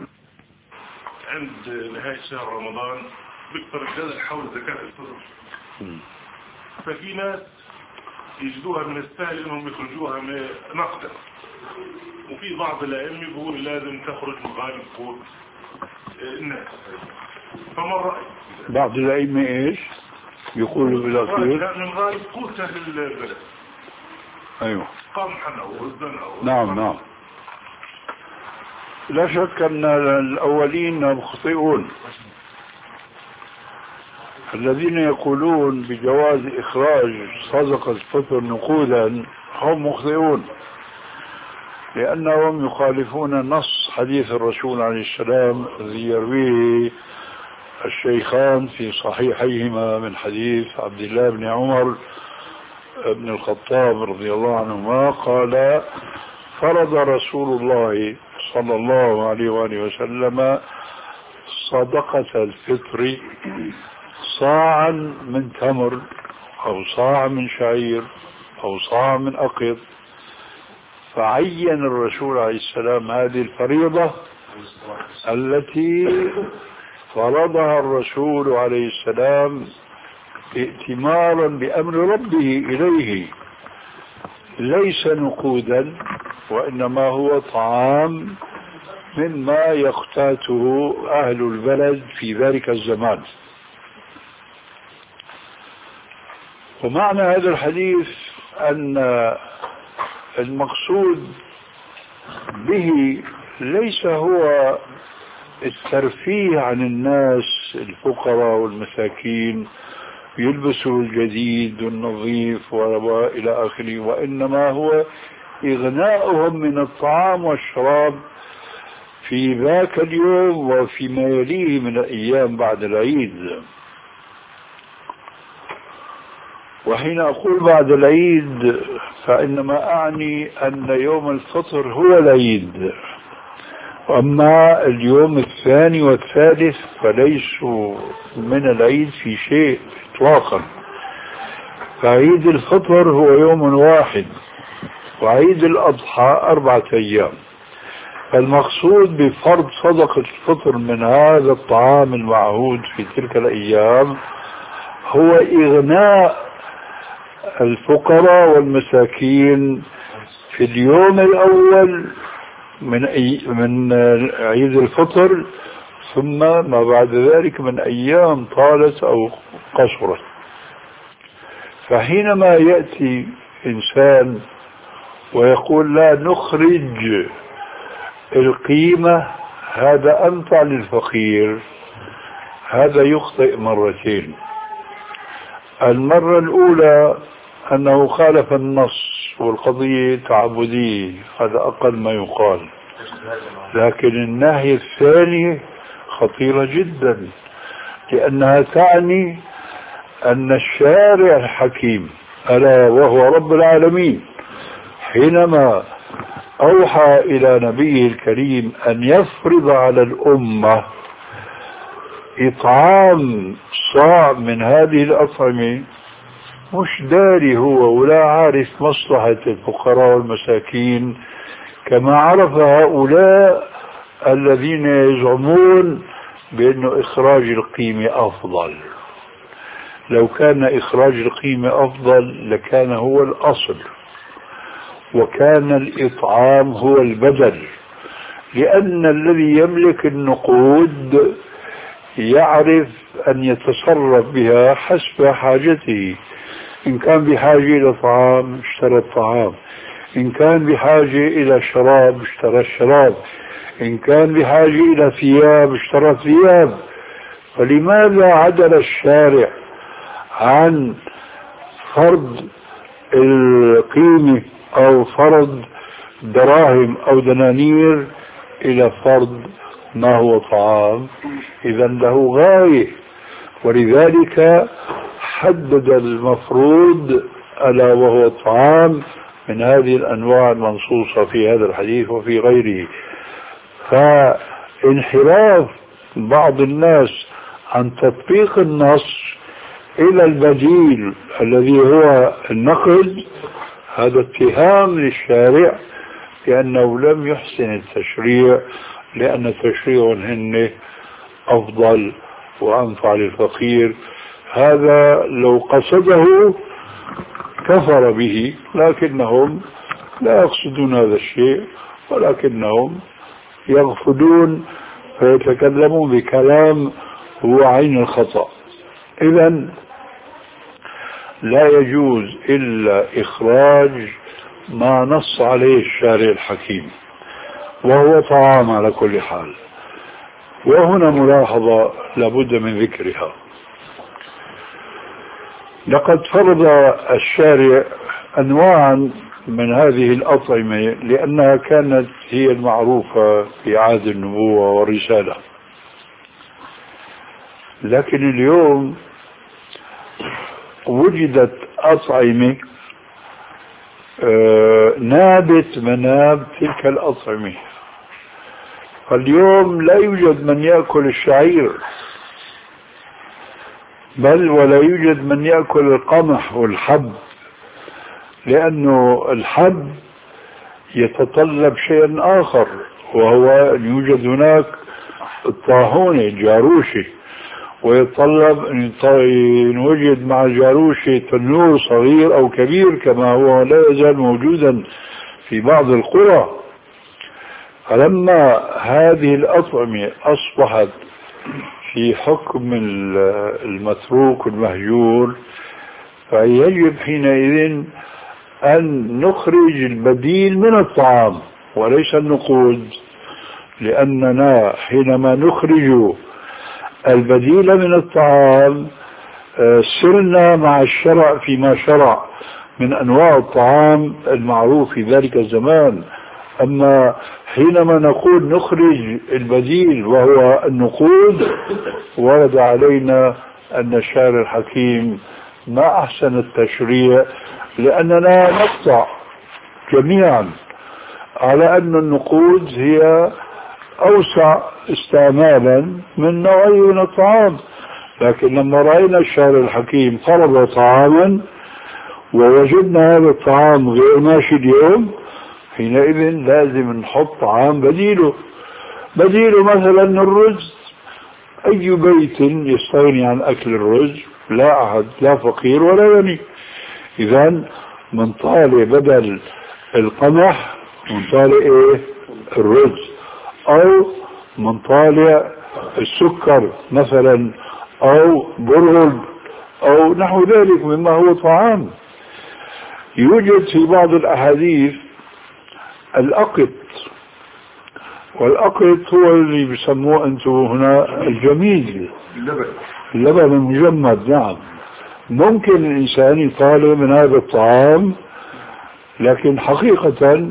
عند نهاية شهر رمضان بيكثر الجدل حول زكاة الفطر، ففي ناس يجدوها من السهل انهم يخرجوها نقدا، وفي بعض الائمه بيقول لازم تخرج من غالب قوت الناس. فما الرأي؟ بعض الائمه ايش؟ يقولوا بالاخير من غالب قوت اهل البلد. ايوه قمحا او رزا او نعم نعم. لا شك ان الاولين مخطئون، الذين يقولون بجواز إخراج صدقة الفطر نقودا هم مخطئون، لأنهم يخالفون نص حديث الرسول عليه السلام الذي يرويه الشيخان في صحيحيهما من حديث عبد الله بن عمر بن الخطاب رضي الله عنهما قال: فرض رسول الله صلى الله عليه وآله وسلم صدقة الفطر صاعا من تمر أو صاع من شعير أو صاع من أقط، فعين الرسول عليه السلام هذه الفريضة التي فرضها الرسول عليه السلام ائتمارا بأمر ربه إليه، ليس نقودا وإنما هو طعام مما يقتاته أهل البلد في ذلك الزمان. ومعنى هذا الحديث أن المقصود به ليس هو الترفيه عن الناس الفقراء والمساكين يلبسوا الجديد والنظيف وإلى آخره، وإنما هو إغناؤهم من الطعام والشراب في ذاك اليوم وفيما يليه من الأيام بعد العيد. وحين أقول بعد العيد فإنما أعني أن يوم الفطر هو العيد، وأما اليوم الثاني والثالث فليسوا من العيد في شيء إطلاقا. فعيد الفطر هو يوم واحد، وعيد الأضحى أربعة أيام. فالمقصود بفرض صدقة الفطر من هذا الطعام المعهود في تلك الأيام هو إغناء الفقراء والمساكين في اليوم الأول من من عيد الفطر، ثم ما بعد ذلك من أيام طالت أو قصرت. فحينما يأتي إنسان ويقول لا نخرج القيمة هذا أنفع للفقير، هذا يخطئ مرتين. المرة الأولى أنه خالف النص والقضية تعبدية، هذا أقل ما يقال. لكن الناحية الثانية خطيرة جدا، لأنها تعني أن الشارع الحكيم ألا وهو رب العالمين حينما أوحى إلى نبيه الكريم أن يفرض على الأمة إطعام صاع من هذه الأطعمة، مش داري هو ولا عارف مصلحة الفقراء والمساكين كما عرف هؤلاء الذين يزعمون بأن إخراج القيمة أفضل. لو كان إخراج القيمة أفضل لكان هو الأصل، وكان الإطعام هو البدل، لأن الذي يملك النقود يعرف أن يتصرف بها حسب حاجته. إن كان بحاجة إلى طعام اشترى الطعام، إن كان بحاجة إلى شراب اشترى الشراب، إن كان بحاجة إلى ثياب اشترى الثياب. فلماذا عدل الشارع عن فرض القيمة أو فرض دراهم أو دنانير إلى فرض ما هو طعام، إذا له غاية، ولذلك حدد المفروض ألا وهو الطعام من هذه الأنواع المنصوصة في هذا الحديث وفي غيره. فانحراف بعض الناس عن تطبيق النص إلى البديل الذي هو النقد، هذا اتهام للشارع بأنه لم يحسن التشريع، لأن تشريعهن أفضل وأنفع للفقير. هذا لو قصده كفر به، لكنهم لا يقصدون هذا الشيء، ولكنهم يغفلون فيتكلمون بكلام هو عين الخطأ. إذن لا يجوز إلا إخراج ما نص عليه الشارع الحكيم، وهو طعام على كل حال. وهنا ملاحظة لابد من ذكرها: لقد فرض الشارع أنواعا من هذه الأطعمة لأنها كانت هي المعروفة في عهد النبوة والرسالة، لكن اليوم وجدت أطعمة نابت مناب تلك الأطعمة. فاليوم لا يوجد من يأكل الشعير، بل ولا يوجد من يأكل القمح والحب، لأنه الحب يتطلب شيئا آخر، وهو أن يوجد هناك الطاحونة الجاروشة، ويتطلب أن يوجد مع الجاروشة تنور صغير أو كبير كما هو لا يزال موجودا في بعض القرى. فلما هذه الأطعمة أصبحت في حكم المتروك المهجور، فيجب حينئذ أن نخرج البديل من الطعام وليس النقود، لأننا حينما نخرج البديل من الطعام سرنا مع الشرع فيما شرع من أنواع الطعام المعروف في ذلك الزمان. أما حينما نقول نخرج البديل وهو النقود، ورد علينا أن الشارع الحكيم ما أحسن التشريع، لأننا نقطع جميعا على أن النقود هي أوسع استعمالا من نوعين من الطعام. لكن لما رأينا الشارع الحكيم فرض طعاما ووجدنا هذا الطعام غير ماشي اليوم، حينئذ لازم نحط طعام بديله. بديله مثلا الرز، أي بيت يستغني عن أكل الرز؟ لا أحد، لا فقير ولا غني. إذن من طالع بدل القمح من طالع إيه؟ الرز، أو من طالع السكر مثلا، أو برغل، أو نحو ذلك مما هو طعام. يوجد في بعض الأحاديث الأقط، والأقط هو اللي بيسموه أنتم هنا الجميل، اللبن المجمد. نعم، ممكن الإنسان يطالب من هذا الطعام، لكن حقيقة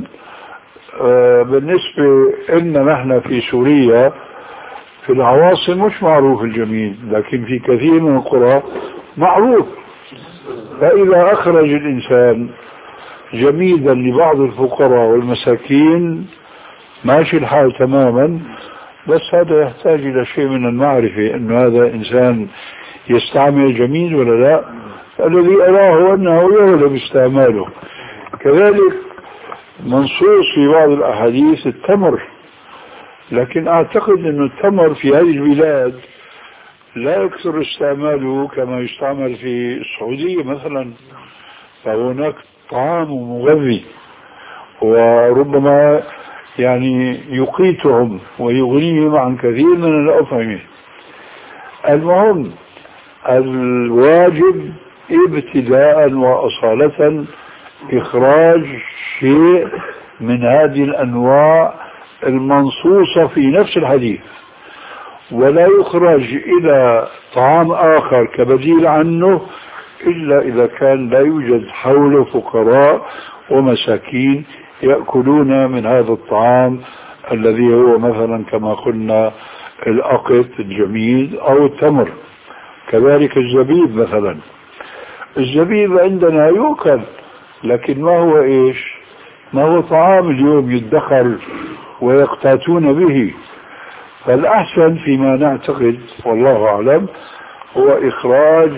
بالنسبة لنا نحن في سوريا في العواصم مش معروف الجميل، لكن في كثير من القرى معروف. فإذا أخرج الإنسان جميدا لبعض الفقراء والمساكين ماشي الحال تماما، بس هذا يحتاج إلى شيء من المعرفة أن هذا إنسان يستعمل جميل ولا لا. الذي أراه أنه يغلب استعماله. كذلك منصوص في بعض الأحاديث التمر، لكن أعتقد أن التمر في هذه البلاد لا يكثر استعماله كما يستعمل في السعودية مثلا، فهناك طعام مغذي وربما يعني يقيتهم ويغنيهم عن كثير من الأطعمة. المهم الواجب ابتداء وأصالة إخراج شيء من هذه الأنواع المنصوصة في نفس الحديث، ولا يخرج إلى طعام آخر كبديل عنه إلا إذا كان لا يوجد حوله فقراء ومساكين يأكلون من هذا الطعام الذي هو مثلا كما قلنا الأقط الجميل أو التمر. كذلك الزبيب مثلا، الزبيب عندنا يؤكل لكن ما هو إيش؟ ما هو طعام اليوم يدخر ويقتاتون به. فالأحسن فيما نعتقد والله أعلم هو إخراج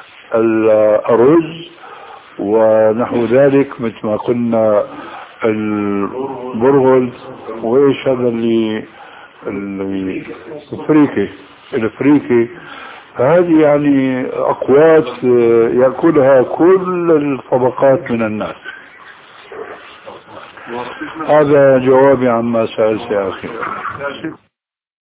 الأرز ونحو ذلك مثل ما قلنا البرغل وإيش هذا اللي الفريكي الفريكي هذه يعني أقوات يأكلها كل الطبقات من الناس. هذا جوابي عما سألت يا أخي.